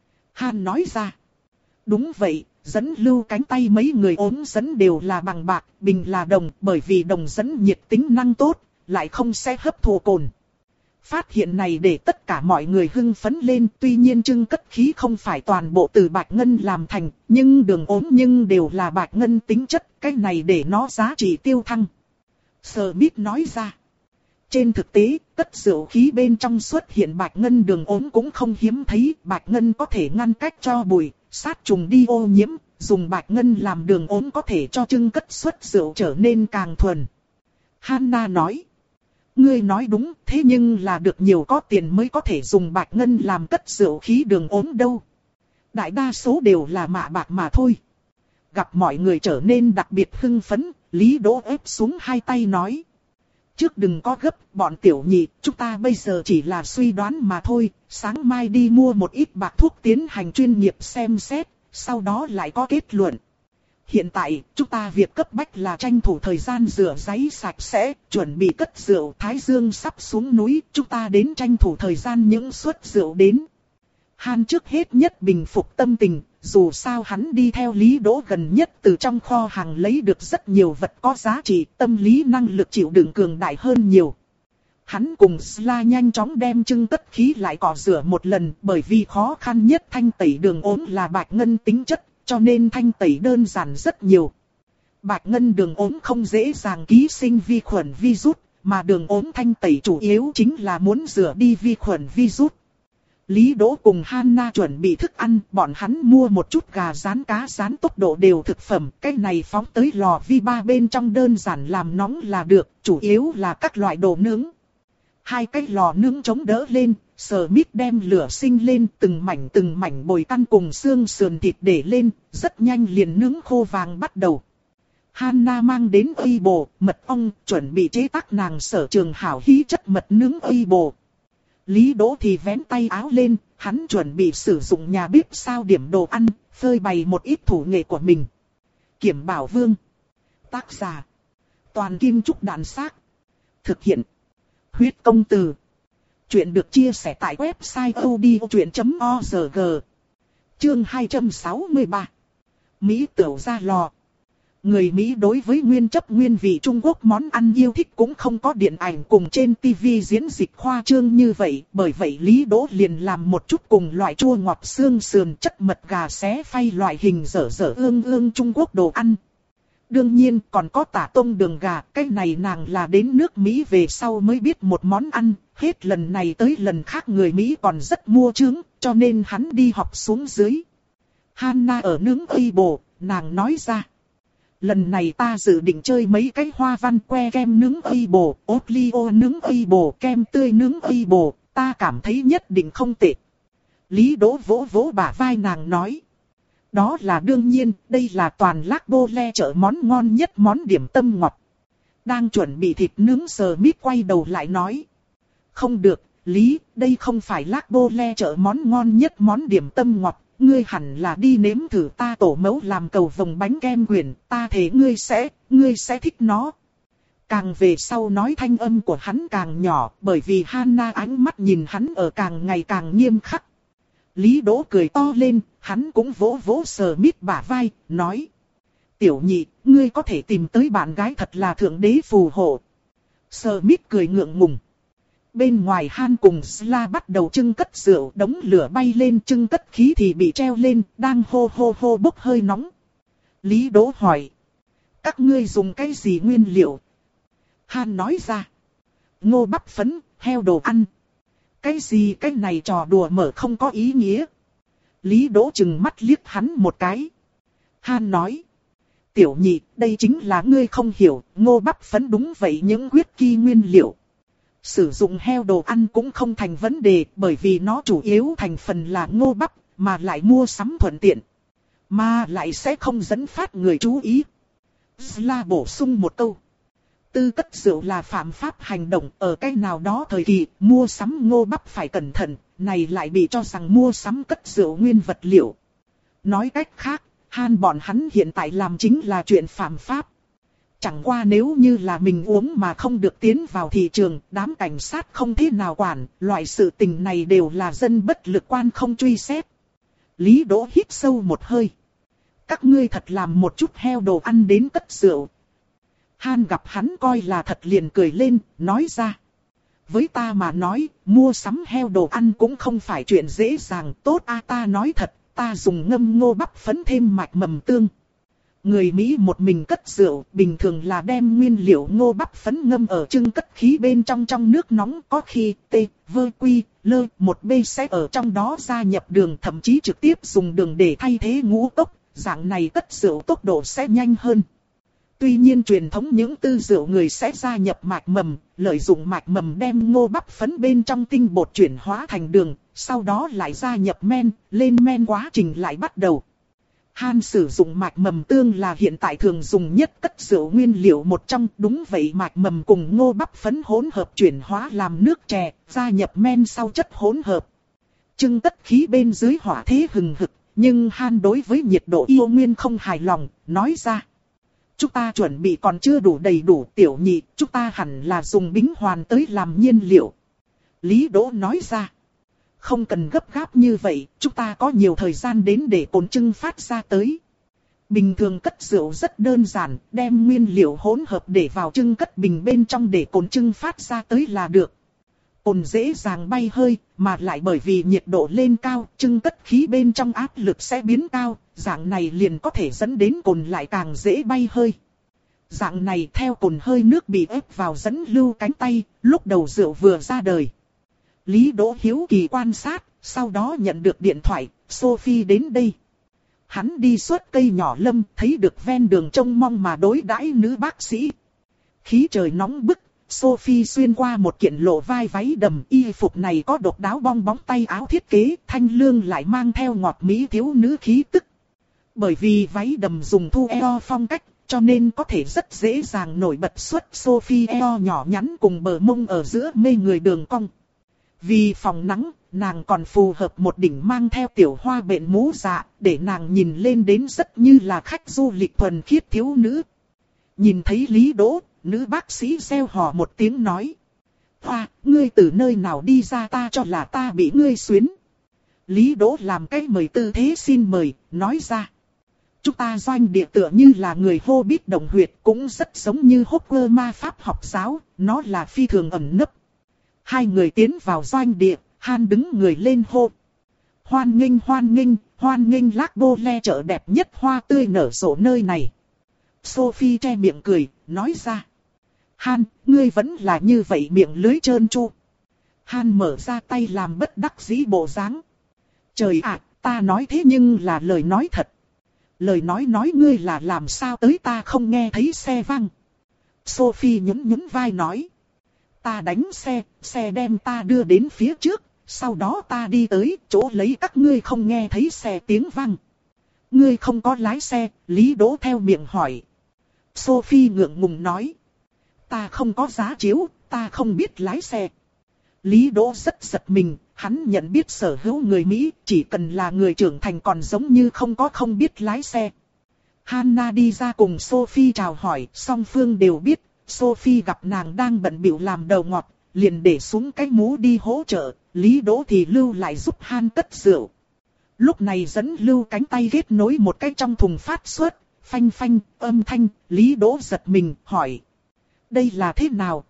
Han nói ra. Đúng vậy, dẫn lưu cánh tay mấy người ốm dẫn đều là bằng bạc, bình là đồng, bởi vì đồng dẫn nhiệt tính năng tốt, lại không sẽ hấp thụ cồn. Phát hiện này để tất cả mọi người hưng phấn lên, tuy nhiên trưng cất khí không phải toàn bộ từ bạch ngân làm thành, nhưng đường ốm nhưng đều là bạch ngân tính chất, cái này để nó giá trị tiêu thăng. Smith nói ra. Trên thực tế, cất rượu khí bên trong xuất hiện bạch ngân đường ốm cũng không hiếm thấy, bạch ngân có thể ngăn cách cho bụi, sát trùng đi ô nhiễm, dùng bạch ngân làm đường ốm có thể cho trưng cất xuất rượu trở nên càng thuần. Hanna nói. Ngươi nói đúng, thế nhưng là được nhiều có tiền mới có thể dùng bạch ngân làm cất rượu khí đường ốm đâu. Đại đa số đều là mạ bạc mà thôi. Gặp mọi người trở nên đặc biệt hưng phấn, Lý Đỗ ép xuống hai tay nói. Trước đừng có gấp, bọn tiểu nhị, chúng ta bây giờ chỉ là suy đoán mà thôi, sáng mai đi mua một ít bạc thuốc tiến hành chuyên nghiệp xem xét, sau đó lại có kết luận. Hiện tại, chúng ta việc cấp bách là tranh thủ thời gian rửa ráy sạch sẽ, chuẩn bị cất rượu. Thái Dương sắp xuống núi, chúng ta đến tranh thủ thời gian những suất rượu đến. Han trước hết nhất bình phục tâm tình, dù sao hắn đi theo Lý Đỗ gần nhất từ trong kho hàng lấy được rất nhiều vật có giá trị, tâm lý năng lực chịu đựng cường đại hơn nhiều. Hắn cùng Sla nhanh chóng đem trưng cất khí lại cọ rửa một lần, bởi vì khó khăn nhất thanh tẩy đường ốm là bạch ngân tính chất, cho nên thanh tẩy đơn giản rất nhiều. Bạch ngân đường ốm không dễ dàng ký sinh vi khuẩn virus, mà đường ốm thanh tẩy chủ yếu chính là muốn rửa đi vi khuẩn virus. Lý Đỗ cùng Hanna chuẩn bị thức ăn, bọn hắn mua một chút gà rán cá rán tốc độ đều thực phẩm, cái này phóng tới lò vi ba bên trong đơn giản làm nóng là được, chủ yếu là các loại đồ nướng. Hai cái lò nướng chống đỡ lên, Smith đem lửa sinh lên, từng mảnh từng mảnh bồi căn cùng xương sườn thịt để lên, rất nhanh liền nướng khô vàng bắt đầu. Hanna mang đến uy bồ, mật ong, chuẩn bị chế tác nàng sở trường hảo hí chất mật nướng uy bồ. Lý Đỗ thì vén tay áo lên, hắn chuẩn bị sử dụng nhà bếp sao điểm đồ ăn, phơi bày một ít thủ nghệ của mình. Kiểm Bảo Vương. Tác giả. Toàn Kim Trúc Đàn Xác. Thực hiện. Huyết Công Từ. Chuyện được chia sẻ tại website odchuyện chấm org. Chương hai trăm sáu mươi ba. Mỹ tửu ra lò. Người Mỹ đối với nguyên chất nguyên vị Trung Quốc món ăn yêu thích cũng không có điện ảnh cùng trên tivi diễn dịch khoa trương như vậy. Bởi vậy Lý Đỗ liền làm một chút cùng loại chua ngọt xương sườn chất mật gà xé phay loại hình dở dở ương ương Trung Quốc đồ ăn. Đương nhiên còn có tả tông đường gà, cái này nàng là đến nước Mỹ về sau mới biết một món ăn. Hết lần này tới lần khác người Mỹ còn rất mua trướng, cho nên hắn đi học xuống dưới. Hanna ở nướng uy bồ, nàng nói ra. Lần này ta dự định chơi mấy cái hoa văn que kem nướng uy bồ, Oreo nướng uy bồ, kem tươi nướng uy bồ, ta cảm thấy nhất định không tệ. Lý Đỗ vỗ vỗ bả vai nàng nói. Đó là đương nhiên, đây là toàn Lác Bô Le chợ món ngon nhất món điểm tâm ngọt. Đang chuẩn bị thịt nướng Smith quay đầu lại nói. Không được, Lý, đây không phải Lác Bô Le chợ món ngon nhất món điểm tâm ngọt. Ngươi hẳn là đi nếm thử ta tổ mẫu làm cầu vồng bánh kem quyển, ta thấy ngươi sẽ, ngươi sẽ thích nó. Càng về sau nói thanh âm của hắn càng nhỏ, bởi vì Hanna ánh mắt nhìn hắn ở càng ngày càng nghiêm khắc. Lý Đỗ cười to lên, hắn cũng vỗ vỗ Smith bả vai, nói. Tiểu nhị, ngươi có thể tìm tới bạn gái thật là thượng đế phù hộ. Smith cười ngượng ngùng. Bên ngoài Han cùng Sla bắt đầu trưng cất rượu, đống lửa bay lên, trưng cất khí thì bị treo lên, đang hô hô hô bốc hơi nóng. Lý Đỗ hỏi. Các ngươi dùng cái gì nguyên liệu? Han nói ra. Ngô bắp phấn, heo đồ ăn. Cái gì cái này trò đùa mở không có ý nghĩa. Lý Đỗ chừng mắt liếc hắn một cái. Han nói. Tiểu nhị, đây chính là ngươi không hiểu, ngô bắp phấn đúng vậy những huyết kỳ nguyên liệu. Sử dụng heo đồ ăn cũng không thành vấn đề, bởi vì nó chủ yếu thành phần là ngô bắp, mà lại mua sắm thuận tiện. Mà lại sẽ không dẫn phát người chú ý. Sla bổ sung một câu. Tư cất rượu là phạm pháp hành động, ở cái nào đó thời kỳ, mua sắm ngô bắp phải cẩn thận, này lại bị cho rằng mua sắm cất rượu nguyên vật liệu. Nói cách khác, Han bọn hắn hiện tại làm chính là chuyện phạm pháp. Chẳng qua nếu như là mình uống mà không được tiến vào thị trường, đám cảnh sát không thế nào quản, loại sự tình này đều là dân bất lực quan không truy xét. Lý Đỗ hít sâu một hơi. Các ngươi thật làm một chút heo đồ ăn đến cất rượu. Han gặp hắn coi là thật liền cười lên, nói ra. Với ta mà nói, mua sắm heo đồ ăn cũng không phải chuyện dễ dàng, tốt a ta nói thật, ta dùng ngâm ngô bắp phấn thêm mạch mầm tương. Người Mỹ một mình cất rượu, bình thường là đem nguyên liệu ngô bắp phấn ngâm ở trưng cất khí bên trong trong nước nóng, có khi T, vơ quy, lơ, một B sẽ ở trong đó gia nhập đường, thậm chí trực tiếp dùng đường để thay thế ngũ cốc, dạng này cất rượu tốc độ sẽ nhanh hơn. Tuy nhiên truyền thống những tư rượu người sẽ gia nhập mạch mầm, lợi dụng mạch mầm đem ngô bắp phấn bên trong tinh bột chuyển hóa thành đường, sau đó lại gia nhập men, lên men quá trình lại bắt đầu. Han sử dụng mạch mầm tương là hiện tại thường dùng nhất cất rượu nguyên liệu một trong, đúng vậy mạch mầm cùng ngô bắp phấn hỗn hợp chuyển hóa làm nước chè, gia nhập men sau chất hỗn hợp. Trưng cất khí bên dưới hỏa thế hừng hực, nhưng Han đối với nhiệt độ yêu nguyên không hài lòng, nói ra. Chúng ta chuẩn bị còn chưa đủ đầy đủ, tiểu nhị, chúng ta hẳn là dùng bính hoàn tới làm nhiên liệu. Lý Đỗ nói ra. Không cần gấp gáp như vậy, chúng ta có nhiều thời gian đến để cồn trưng phát ra tới. Bình thường cất rượu rất đơn giản, đem nguyên liệu hỗn hợp để vào trưng cất bình bên trong để cồn trưng phát ra tới là được. Cồn dễ dàng bay hơi, mà lại bởi vì nhiệt độ lên cao, trưng cất khí bên trong áp lực sẽ biến cao, dạng này liền có thể dẫn đến cồn lại càng dễ bay hơi. Dạng này theo cồn hơi nước bị ép vào dẫn lưu cánh tay, lúc đầu rượu vừa ra đời. Lý Đỗ hiếu kỳ quan sát, sau đó nhận được điện thoại, Sophie đến đây. Hắn đi suốt cây nhỏ lâm, thấy được ven đường trông mong mà đối đãi nữ bác sĩ. Khí trời nóng bức, Sophie xuyên qua một kiện lộ vai váy đầm, y phục này có độc đáo bong bóng tay áo thiết kế, thanh lương lại mang theo ngọt mỹ thiếu nữ khí tức. Bởi vì váy đầm dùng thu eo phong cách, cho nên có thể rất dễ dàng nổi bật xuất Sophie eo nhỏ nhắn cùng bờ mông ở giữa mê người đường cong. Vì phòng nắng, nàng còn phù hợp một đỉnh mang theo tiểu hoa bện mũ dạ, để nàng nhìn lên đến rất như là khách du lịch thuần khiết thiếu nữ. Nhìn thấy Lý Đỗ, nữ bác sĩ reo hò một tiếng nói. Hoa, ngươi từ nơi nào đi ra, ta cho là ta bị ngươi xuyến. Lý Đỗ làm cái mời tư thế xin mời, nói ra. Chúng ta doanh địa tựa như là người Hobbit đồng huyệt, cũng rất giống như Hogwarts ma pháp học giáo, nó là phi thường ẩn nấp. Hai người tiến vào doanh địa, Han đứng người lên hô. Hoan nghênh hoan nghênh, hoan nghênh Lác Bô Le chợ đẹp nhất hoa tươi nở rộ nơi này. Sophie che miệng cười, nói ra. Han, ngươi vẫn là như vậy miệng lưới trơn tru. Han mở ra tay làm bất đắc dĩ bộ dáng. Trời ạ, ta nói thế nhưng là lời nói thật. Lời nói nói ngươi là làm sao tới ta không nghe thấy xe vang. Sophie nhún nhún vai nói. Ta đánh xe, xe đem ta đưa đến phía trước, sau đó ta đi tới chỗ lấy các ngươi không nghe thấy xe tiếng vang. Ngươi không có lái xe, Lý Đỗ theo miệng hỏi. Sophie ngượng ngùng nói. Ta không có giá chiếu, ta không biết lái xe. Lý Đỗ rất giật mình, hắn nhận biết sở hữu người Mỹ, chỉ cần là người trưởng thành còn giống như không có không biết lái xe. Hannah đi ra cùng Sophie chào hỏi, song phương đều biết. Sophie gặp nàng đang bận bịu làm đầu ngọt, liền để xuống cái mũ đi hỗ trợ, Lý Đỗ thì lưu lại giúp Han cất rượu. Lúc này dẫn lưu cánh tay kết nối một cái trong thùng phát xuất, phanh phanh, âm thanh, Lý Đỗ giật mình, hỏi. Đây là thế nào?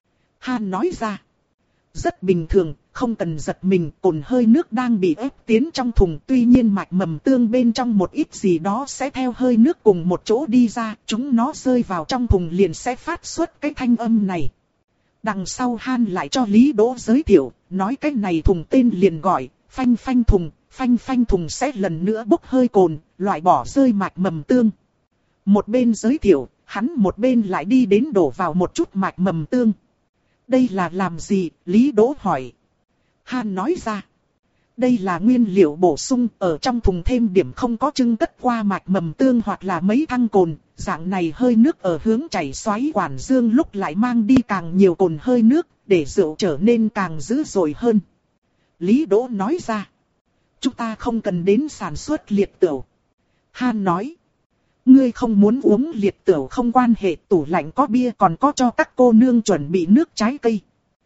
Han nói ra. Rất bình thường, không cần giật mình, cồn hơi nước đang bị ép tiến trong thùng. Tuy nhiên mạch mầm tương bên trong một ít gì đó sẽ theo hơi nước cùng một chỗ đi ra. Chúng nó rơi vào trong thùng liền sẽ phát xuất cái thanh âm này. Đằng sau Han lại cho Lý Đỗ giới thiệu, nói cái này thùng tên liền gọi, phanh phanh thùng. Phanh phanh thùng sẽ lần nữa bốc hơi cồn, loại bỏ rơi mạch mầm tương. Một bên giới thiệu, hắn một bên lại đi đến đổ vào một chút mạch mầm tương. Đây là làm gì? Lý Đỗ hỏi. Han nói ra. Đây là nguyên liệu bổ sung, ở trong thùng thêm điểm không có trưng cất qua mạch mầm tương hoặc là mấy thăng cồn. Dạng này hơi nước ở hướng chảy xoáy quản dương lúc lại mang đi càng nhiều cồn hơi nước, để rượu trở nên càng dữ dội hơn. Lý Đỗ nói ra. Chúng ta không cần đến sản xuất liệt tửu. Han nói. Ngươi không muốn uống liệt tửu không quan hệ, tủ lạnh có bia còn có cho các cô nương chuẩn bị nước trái cây.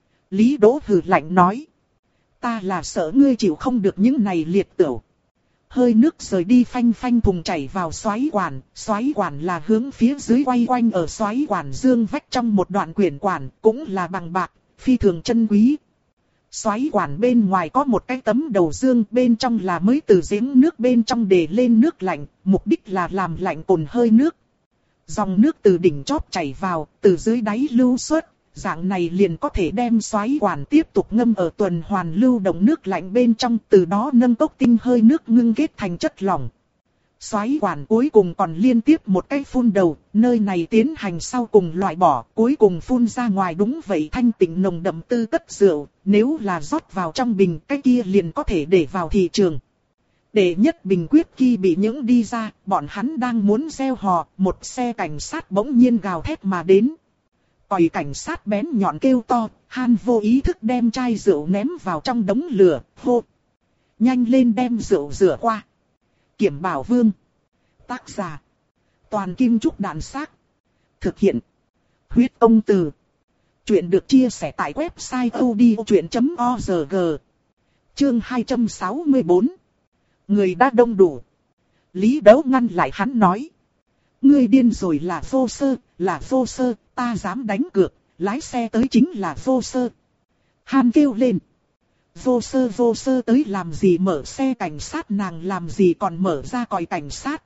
Lý Đỗ hừ lạnh nói. Ta là sợ ngươi chịu không được những này liệt tửu. Hơi nước rời đi phanh phanh thùng chảy vào xoáy quản, xoáy quản là hướng phía dưới quay quanh ở xoáy quản dương vách trong một đoạn quyển quản, cũng là bằng bạc, phi thường chân quý. Xoáy quản bên ngoài có một cái tấm đầu dương, bên trong là mới từ giếng nước bên trong để lên nước lạnh, mục đích là làm lạnh cồn hơi nước. Dòng nước từ đỉnh chóp chảy vào, từ dưới đáy lưu xuất, dạng này liền có thể đem xoáy quản tiếp tục ngâm ở tuần hoàn lưu động nước lạnh bên trong, từ đó nâng cốc tinh hơi nước ngưng kết thành chất lỏng. Xoáy quản cuối cùng còn liên tiếp một cái phun đầu, nơi này tiến hành sau cùng loại bỏ, cuối cùng phun ra ngoài đúng vậy thanh tịnh nồng đậm tư cất rượu, nếu là rót vào trong bình cái kia liền có thể để vào thị trường. Đệ nhất bình quyết khi bị những đi ra, bọn hắn đang muốn gieo hò, một xe cảnh sát bỗng nhiên gào thét mà đến. Còi cảnh sát bén nhọn kêu to, Han vô ý thức đem chai rượu ném vào trong đống lửa, hô. Nhanh lên đem rượu rửa qua. Kiểm Bảo Vương. Tác giả. Toàn Kim Trúc Đàn Xác. Thực hiện. Huyết Công Từ. Chuyện được chia sẻ tại website odchuyện chấm org. Chương hai trăm sáu mươi bốn. Người đã đông đủ. Lý Đấu ngăn lại hắn nói. Ngươi điên rồi, là vô sơ, là vô sơ, ta dám đánh cược, lái xe tới chính là vô sơ. Han kêu lên. Vô sơ vô sơ tới làm gì mở xe cảnh sát, nàng làm gì còn mở ra còi cảnh sát.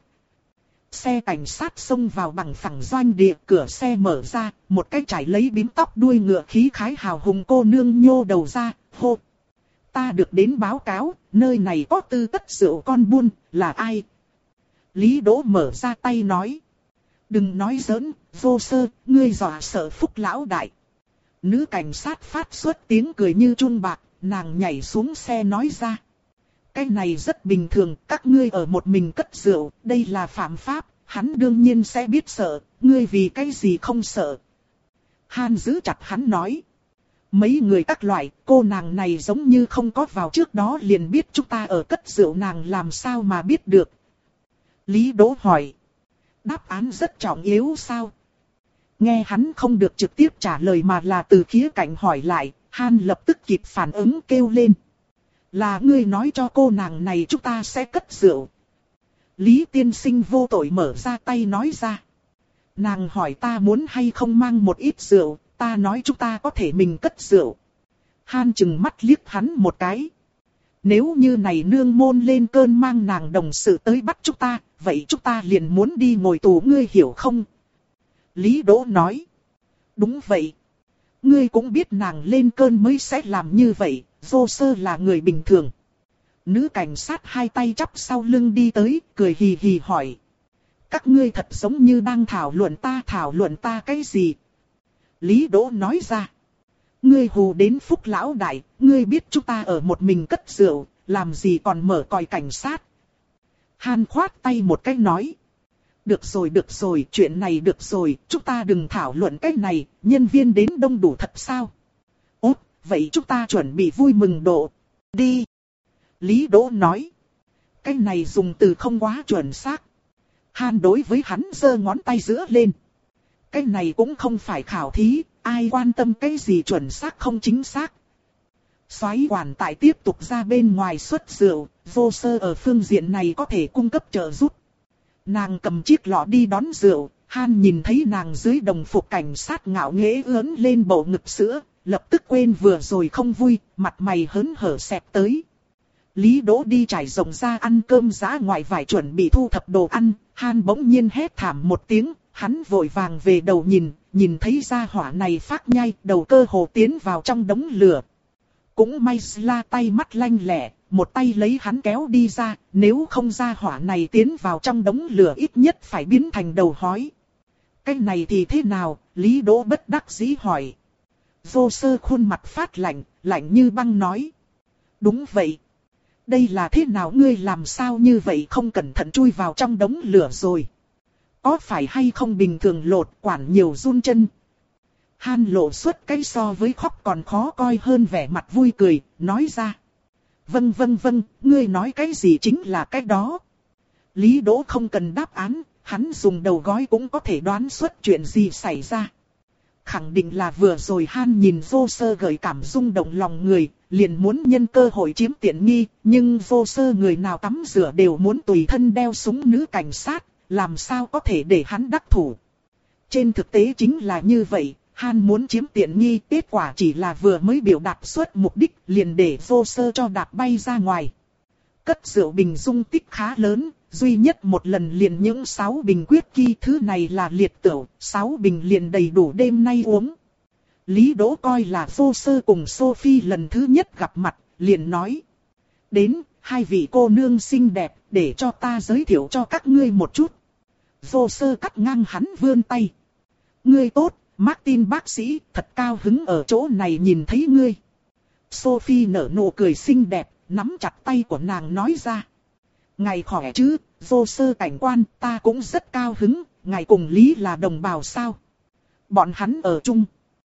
Xe cảnh sát xông vào bằng phẳng doanh địa, cửa xe mở ra, một cái trải lấy bím tóc đuôi ngựa khí khái hào hùng cô nương nhô đầu ra, hô. Ta được đến báo cáo, nơi này có tư tất rượu con buôn, là ai? Lý Đỗ mở ra tay nói. Đừng nói giỡn, vô sơ, ngươi dọa sợ Phúc lão đại. Nữ cảnh sát phát xuất tiếng cười như chun bạc, nàng nhảy xuống xe nói ra. Cái này rất bình thường, các ngươi ở một mình cất rượu, đây là phạm pháp, hắn đương nhiên sẽ biết sợ, ngươi vì cái gì không sợ. Han giữ chặt hắn nói. Mấy người các loại, cô nàng này giống như không có vào trước đó liền biết chúng ta ở cất rượu, nàng làm sao mà biết được. Lý Đỗ hỏi. Đáp án rất trọng yếu sao? Nghe hắn không được trực tiếp trả lời mà là từ khía cạnh hỏi lại, Han lập tức kịp phản ứng kêu lên. Là ngươi nói cho cô nàng này chúng ta sẽ cất rượu. Lý tiên sinh vô tội mở ra tay nói ra. Nàng hỏi ta muốn hay không mang một ít rượu, ta nói chúng ta có thể mình cất rượu. Han chừng mắt liếc hắn một cái. Nếu như này nương môn lên cơn mang nàng đồng sự tới bắt chúng ta, vậy chúng ta liền muốn đi ngồi tù, ngươi hiểu không? Lý Đỗ nói. Đúng vậy. Ngươi cũng biết nàng lên cơn mới sẽ làm như vậy, vô sơ là người bình thường. Nữ cảnh sát hai tay chắp sau lưng đi tới, cười hì hì hỏi. Các ngươi thật giống như đang thảo luận ta, thảo luận ta cái gì? Lý Đỗ nói ra. Ngươi hù đến Phúc lão đại, ngươi biết chúng ta ở một mình cất rượu, làm gì còn mở còi cảnh sát. Han khoát tay một cái nói. Được rồi được rồi, chuyện này được rồi, chúng ta đừng thảo luận cái này, nhân viên đến đông đủ thật sao? Ốt, vậy chúng ta chuẩn bị vui mừng độ. Đi. Lý Đỗ nói. Cái này dùng từ không quá chuẩn xác. Han đối với hắn giơ ngón tay giữa lên. Cái này cũng không phải khảo thí, ai quan tâm cái gì chuẩn xác không chính xác. Soái quản tại tiếp tục ra bên ngoài xuất rượu, vô sơ ở phương diện này có thể cung cấp trợ giúp. Nàng cầm chiếc lọ đi đón rượu, Han nhìn thấy nàng dưới đồng phục cảnh sát ngạo nghễ ưỡn lên bầu ngực sữa, lập tức quên vừa rồi không vui, mặt mày hớn hở xẹp tới. Lý Đỗ đi trải rộng ra ăn cơm giã ngoại vải chuẩn bị thu thập đồ ăn, Han bỗng nhiên hét thảm một tiếng, hắn vội vàng về đầu nhìn, nhìn thấy gia hỏa này phát nhai, đầu cơ hồ tiến vào trong đống lửa. Cũng may la tay mắt lanh lẹ, một tay lấy hắn kéo đi ra, nếu không gia hỏa này tiến vào trong đống lửa ít nhất phải biến thành đầu hói. Cái này thì thế nào? Lý Đỗ bất đắc dĩ hỏi. Vô sơ khuôn mặt phát lạnh, lạnh như băng nói. Đúng vậy. Đây là thế nào, ngươi làm sao như vậy không cẩn thận chui vào trong đống lửa rồi? Có phải hay không bình thường lột quản nhiều run chân? Han lộ xuất cái so với khóc còn khó coi hơn vẻ mặt vui cười, nói ra. Vâng vâng vâng, ngươi nói cái gì chính là cái đó. Lý Đỗ không cần đáp án, hắn dùng đầu gói cũng có thể đoán xuất chuyện gì xảy ra. Khẳng định là vừa rồi Han nhìn vô sơ gợi cảm rung động lòng người, liền muốn nhân cơ hội chiếm tiện nghi, nhưng vô sơ người nào tắm rửa đều muốn tùy thân đeo súng nữ cảnh sát, làm sao có thể để hắn đắc thủ. Trên thực tế chính là như vậy, Han muốn chiếm tiện nghi, kết quả chỉ là vừa mới biểu đạt xuất mục đích, liền để vô sơ cho đạp bay ra ngoài. Cất rượu bình dung tích khá lớn, duy nhất một lần liền những sáu bình quyết kỳ, thứ này là liệt tửu, sáu bình liền đầy đủ đêm nay uống. Lý Đỗ coi là vô sơ cùng Sophie lần thứ nhất gặp mặt, liền nói. Đến, hai vị cô nương xinh đẹp, để cho ta giới thiệu cho các ngươi một chút. Vô sơ cắt ngang hắn vươn tay. Ngươi tốt, Martin bác sĩ, thật cao hứng ở chỗ này nhìn thấy ngươi. Sophie nở nụ cười xinh đẹp, nắm chặt tay của nàng nói ra. Ngài khỏe chứ, vô sơ cảnh quan, ta cũng rất cao hứng, ngài cùng Lý là đồng bào sao? Bọn hắn ở chung.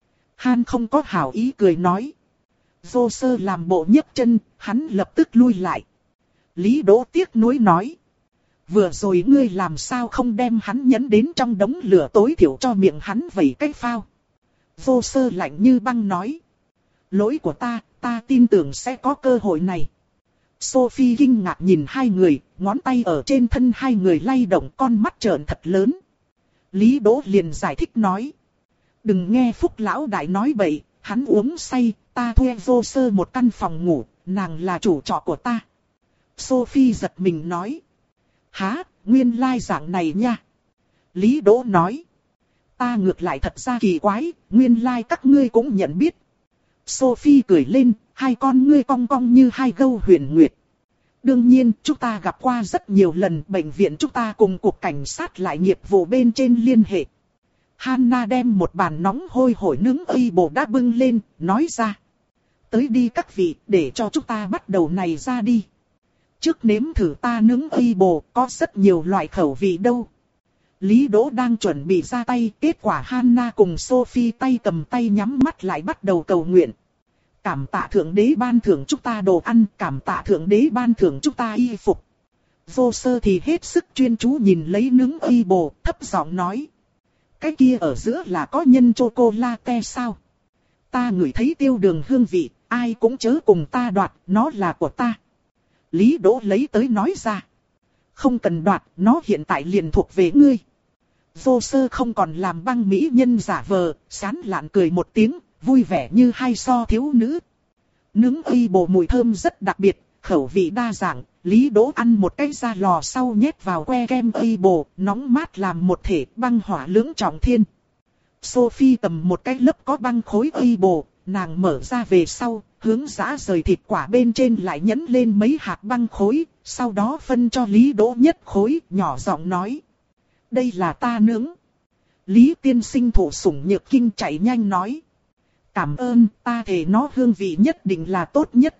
Han không có hảo ý cười nói. Vô sơ làm bộ nhấc chân, hắn lập tức lui lại. Lý Đỗ tiếc nuối nói. vừa rồi ngươi làm sao không đem hắn nhấn đến trong đống lửa tối thiểu cho miệng hắn vẩy cái phao. Vô Sơ lạnh như băng nói. Lỗi của ta, ta tin tưởng sẽ có cơ hội này. Sophie kinh ngạc nhìn hai người, ngón tay ở trên thân hai người lay động, con mắt trợn thật lớn. Lý Đỗ liền giải thích nói. Đừng nghe Phúc lão đại nói bậy, hắn uống say, ta thuê Vô Sơ một căn phòng ngủ, nàng là chủ trọ của ta. Sophie giật mình nói. Hả, nguyên lai dạng này nha. Lý Đỗ nói. Ta ngược lại thật ra kỳ quái, nguyên lai các ngươi cũng nhận biết. Sophie cười lên, hai con ngươi cong cong như hai gâu huyền nguyệt. Đương nhiên, chúng ta gặp qua rất nhiều lần, bệnh viện chúng ta cùng cục cảnh sát lại nghiệp vụ bên trên liên hệ. Hana đem một bàn nóng hôi hổi nướng y bồ đã bưng lên, nói ra. Tới đi các vị, để cho chúng ta bắt đầu này ra đi. Trước nếm thử ta nướng y bồ, có rất nhiều loại khẩu vị đâu. Lý Đỗ đang chuẩn bị ra tay, kết quả Hana cùng Sophie tay cầm tay nhắm mắt lại bắt đầu cầu nguyện. Cảm tạ thượng đế ban thưởng chúng ta đồ ăn, cảm tạ thượng đế ban thưởng chúng ta y phục. Vô Sơ thì hết sức chuyên chú nhìn lấy nướng y bồ, thấp giọng nói. Cái kia ở giữa là có nhân chocolate sao? Ta ngửi thấy tiêu đường hương vị, ai cũng chớ cùng ta đoạt, nó là của ta. Lý Đỗ lấy tới nói ra. Không cần đoạt, nó hiện tại liền thuộc về ngươi. Vô Sơ không còn làm băng mỹ nhân giả vờ, sán lạn cười một tiếng, vui vẻ như hai so thiếu nữ. Nướng y bồ mùi thơm rất đặc biệt, khẩu vị đa dạng. Lý Đỗ ăn một cái ra lò sau nhét vào que kem y bồ, nóng mát làm một thể, băng hỏa lưỡng trọng thiên. Sophie cầm một cái lớp có băng khối y bồ, nàng mở ra về sau, hướng giã rời thịt quả bên trên lại nhấn lên mấy hạt băng khối, sau đó phân cho Lý Đỗ nhất khối, nhỏ giọng nói. Đây là ta nướng. Lý tiên sinh thụ sủng nhược kinh chạy nhanh nói. Cảm ơn, ta thề nó hương vị nhất định là tốt nhất.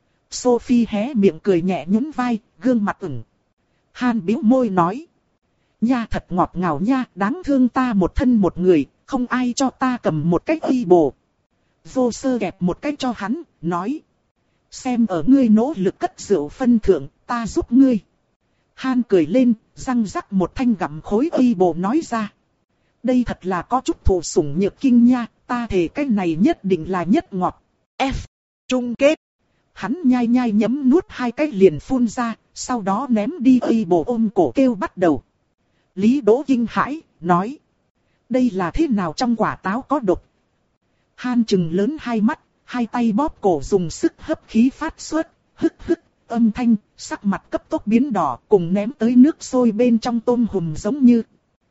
Sophie hé miệng cười nhẹ nhún vai, gương mặt ửng. Han bĩu môi nói. Nha thật ngọt ngào nha, đáng thương ta một thân một người, không ai cho ta cầm một cái y bồ. Vô Sơ kẹp một cái cho hắn, nói. Xem ở ngươi nỗ lực cất rượu phân thượng, ta giúp ngươi. Han cười lên, răng rắc một thanh gặm khối y bồ nói ra. Đây thật là có chút thụ sủng nhược kinh nha, ta thề cái này nhất định là nhất ngọt. F. Chung kết. Hắn nhai nhai nhấm nuốt hai cái liền phun ra, sau đó ném đi y bồ ôm cổ kêu bắt đầu. Lý Đỗ kinh hãi, nói. Đây là thế nào trong quả táo có độc? Han trừng lớn hai mắt, hai tay bóp cổ dùng sức hấp khí phát xuất, hức hức, âm thanh, sắc mặt cấp tốc biến đỏ cùng ném tới nước sôi bên trong tôm hùm giống như.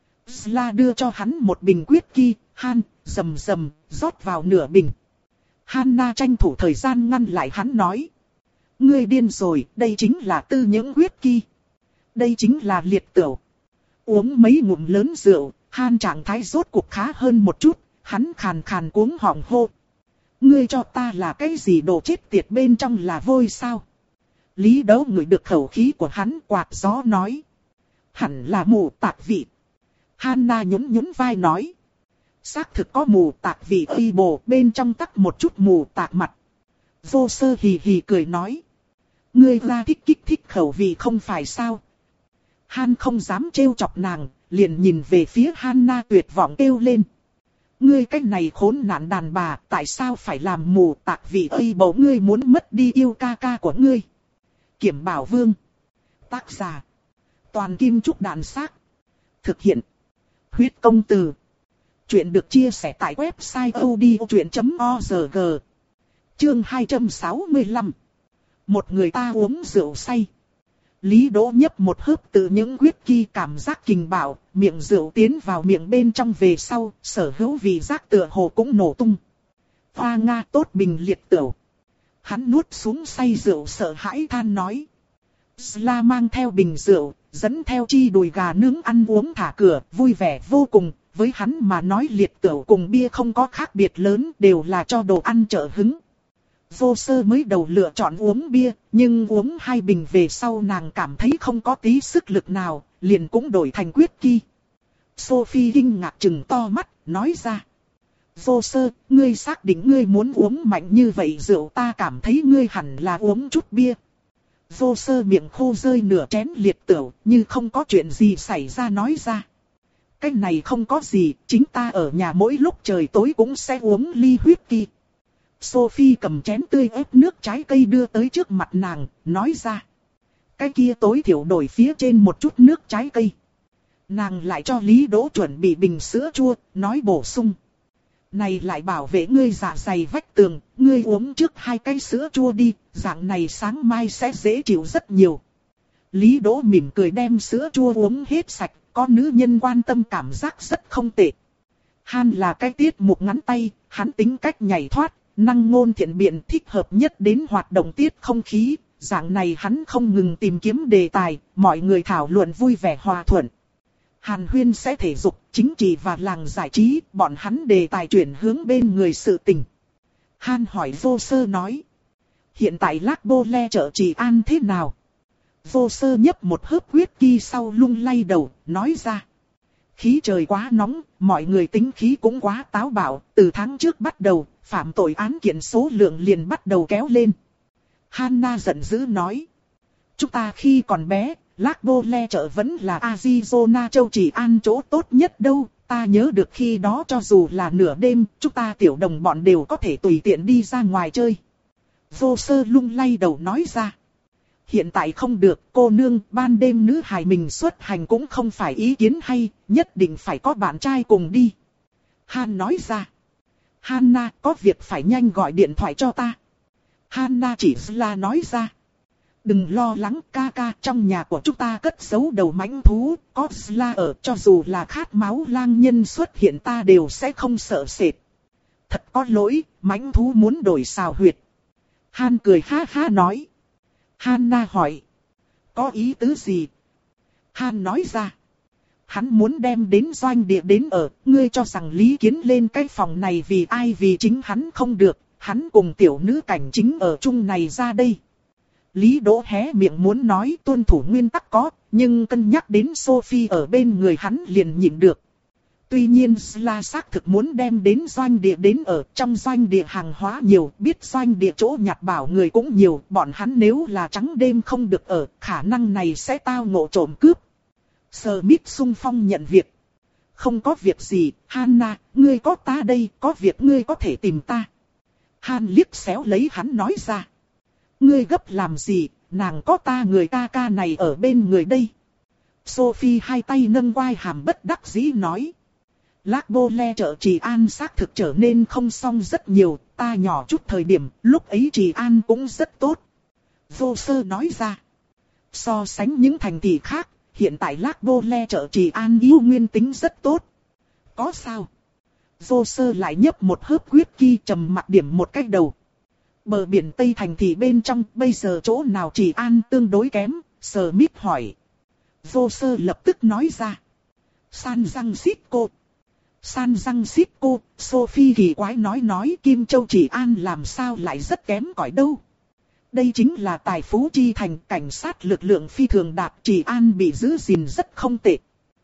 Sla đưa cho hắn một bình quyết kỳ, Han, rầm rầm, rót vào nửa bình. Hanna tranh thủ thời gian ngăn lại hắn nói. Ngươi điên rồi, đây chính là tư những quyết kỳ. Đây chính là liệt tửu. Uống mấy ngụm lớn rượu, Han trạng thái rốt cuộc khá hơn một chút, hắn khàn khàn cuống họng hô. Ngươi cho ta là cái gì đồ chết tiệt bên trong là vôi sao? Lý Đấu ngửi được khẩu khí của hắn quạt gió nói. Hẳn là mù tạc vị. Hanna nhún nhún vai nói. Xác thực có mù tạc vị y bồ bên trong tắc một chút mù tạc mặt. Vô Sơ hì hì cười nói. Ngươi ra thích kích thích khẩu vị không phải sao? Han không dám trêu chọc nàng, liền nhìn về phía Hanna tuyệt vọng kêu lên. Ngươi cái này khốn nạn đàn bà, tại sao phải làm mù tạc vị y bồ, ngươi muốn mất đi yêu ca ca của ngươi? Kiểm Bảo Vương. Tác giả. Toàn Kim Trúc Đàn Xác. Thực hiện. Huyết Công Từ. Chuyện được chia sẻ tại website odchuyện chấm org. Chương hai trăm sáu mươi lăm. Một người ta uống rượu say. Lý Đỗ nhấp một hớp từ những quyết kỳ cảm giác kình bạo, miệng rượu tiến vào miệng bên trong về sau, sở hữu vị giác tựa hồ cũng nổ tung. Hoa Nga tốt bình liệt tửu. Hắn nuốt xuống say rượu sợ hãi than nói. Sla mang theo bình rượu, dẫn theo chi đùi gà nướng ăn uống thả cửa, vui vẻ vô cùng. Với hắn mà nói liệt tửu cùng bia không có khác biệt lớn, đều là cho đồ ăn trợ hứng. Vô Sơ mới đầu lựa chọn uống bia, nhưng uống hai bình về sau nàng cảm thấy không có tí sức lực nào, liền cũng đổi thành quyết kỳ. Sophie kinh ngạc trừng to mắt, nói ra. Vô Sơ, ngươi xác định ngươi muốn uống mạnh như vậy rượu, ta cảm thấy ngươi hẳn là uống chút bia. Vô Sơ miệng khô rơi nửa chén liệt tửu, như không có chuyện gì xảy ra nói ra. Cái này không có gì, chính ta ở nhà mỗi lúc trời tối cũng sẽ uống ly whisky. Sophie cầm chén tươi ép nước trái cây đưa tới trước mặt nàng, nói ra. Cái kia tối thiểu đổi phía trên một chút nước trái cây. Nàng lại cho Lý Đỗ chuẩn bị bình sữa chua, nói bổ sung. Này lại bảo vệ ngươi dạ dày vách tường, ngươi uống trước hai cái sữa chua đi, dạng này sáng mai sẽ dễ chịu rất nhiều. Lý Đỗ mỉm cười đem sữa chua uống hết sạch, có nữ nhân quan tâm cảm giác rất không tệ. Han là cái tiết mục ngắn tay, hắn tính cách nhảy thoát, năng ngôn thiện biện thích hợp nhất đến hoạt động tiết không khí, dạng này hắn không ngừng tìm kiếm đề tài, mọi người thảo luận vui vẻ hòa thuận. Hàn Huyên sẽ thể dục, chính trị và làng giải trí, bọn hắn đề tài chuyển hướng bên người sự tình. Han hỏi Vô Sơ nói. Hiện tại Lác Bô Le chợ Trị An thế nào? Vô Sơ nhấp một hớp whisky sau lung lay đầu, nói ra. Khí trời quá nóng, mọi người tính khí cũng quá táo bạo, từ tháng trước bắt đầu, phạm tội án kiện số lượng liền bắt đầu kéo lên. Hanna giận dữ nói. Chúng ta khi còn bé, Lác Bô Le chợ vẫn là Arizona châu Trị An chỗ tốt nhất đâu, ta nhớ được khi đó cho dù là nửa đêm, chúng ta tiểu đồng bọn đều có thể tùy tiện đi ra ngoài chơi. Vô Sơ lung lay đầu nói ra. Hiện tại không được, cô nương, ban đêm nữ hài mình xuất hành cũng không phải ý kiến hay, nhất định phải có bạn trai cùng đi. Han nói ra. Hanna, có việc phải nhanh gọi điện thoại cho ta. Hanna chỉ là nói ra. Đừng lo lắng ca ca, trong nhà của chúng ta cất giấu đầu mãnh thú, có Sla ở, cho dù là khát máu lang nhân xuất hiện ta đều sẽ không sợ sệt. Thật có lỗi, mãnh thú muốn đổi xào huyệt. Han cười ha ha nói. Hanna hỏi. Có ý tứ gì? Han nói ra. Hắn muốn đem đến doanh địa đến ở, ngươi cho rằng Lý Kiến lên cái phòng này vì ai, vì chính hắn không được, hắn cùng tiểu nữ cảnh chính ở chung này ra đây. Lý Đỗ hé miệng muốn nói tuân thủ nguyên tắc có, nhưng cân nhắc đến Sophie ở bên người hắn liền nhịn được. Tuy nhiên Sla xác thực muốn đem đến doanh địa đến ở, trong doanh địa hàng hóa nhiều, biết doanh địa chỗ nhặt bảo người cũng nhiều, bọn hắn nếu là trắng đêm không được ở, khả năng này sẽ tao ngộ trộm cướp. Smith xung phong nhận việc. Không có việc gì, Hanna, ngươi có ta đây, có việc ngươi có thể tìm ta. Han liếc xéo lấy hắn nói ra. Ngươi gấp làm gì, nàng có ta người ca ca này ở bên người đây. Sophie hai tay nâng quai hàm bất đắc dĩ nói. Lác Bô Le chợ Trị An xác thực trở nên không xong rất nhiều, ta nhỏ chút thời điểm, lúc ấy Trị An cũng rất tốt. Vô Sơ nói ra. So sánh những thành thị khác, hiện tại Lác Bô Le chợ Trị An yêu nguyên tính rất tốt. Có sao? Vô Sơ lại nhấp một hớp whisky trầm mặc điểm một cách đầu. Bờ biển Tây thành thị bên trong, bây giờ chỗ nào Trị An tương đối kém, Smith hỏi. Vô Sơ lập tức nói ra. San Francisco. San Francisco, Sophie kỳ quái nói nói Kim Châu Trị An làm sao lại rất kém cỏi đâu. Đây chính là tài phú chi thành, cảnh sát lực lượng phi thường đạt, Trị An bị giữ gìn rất không tệ.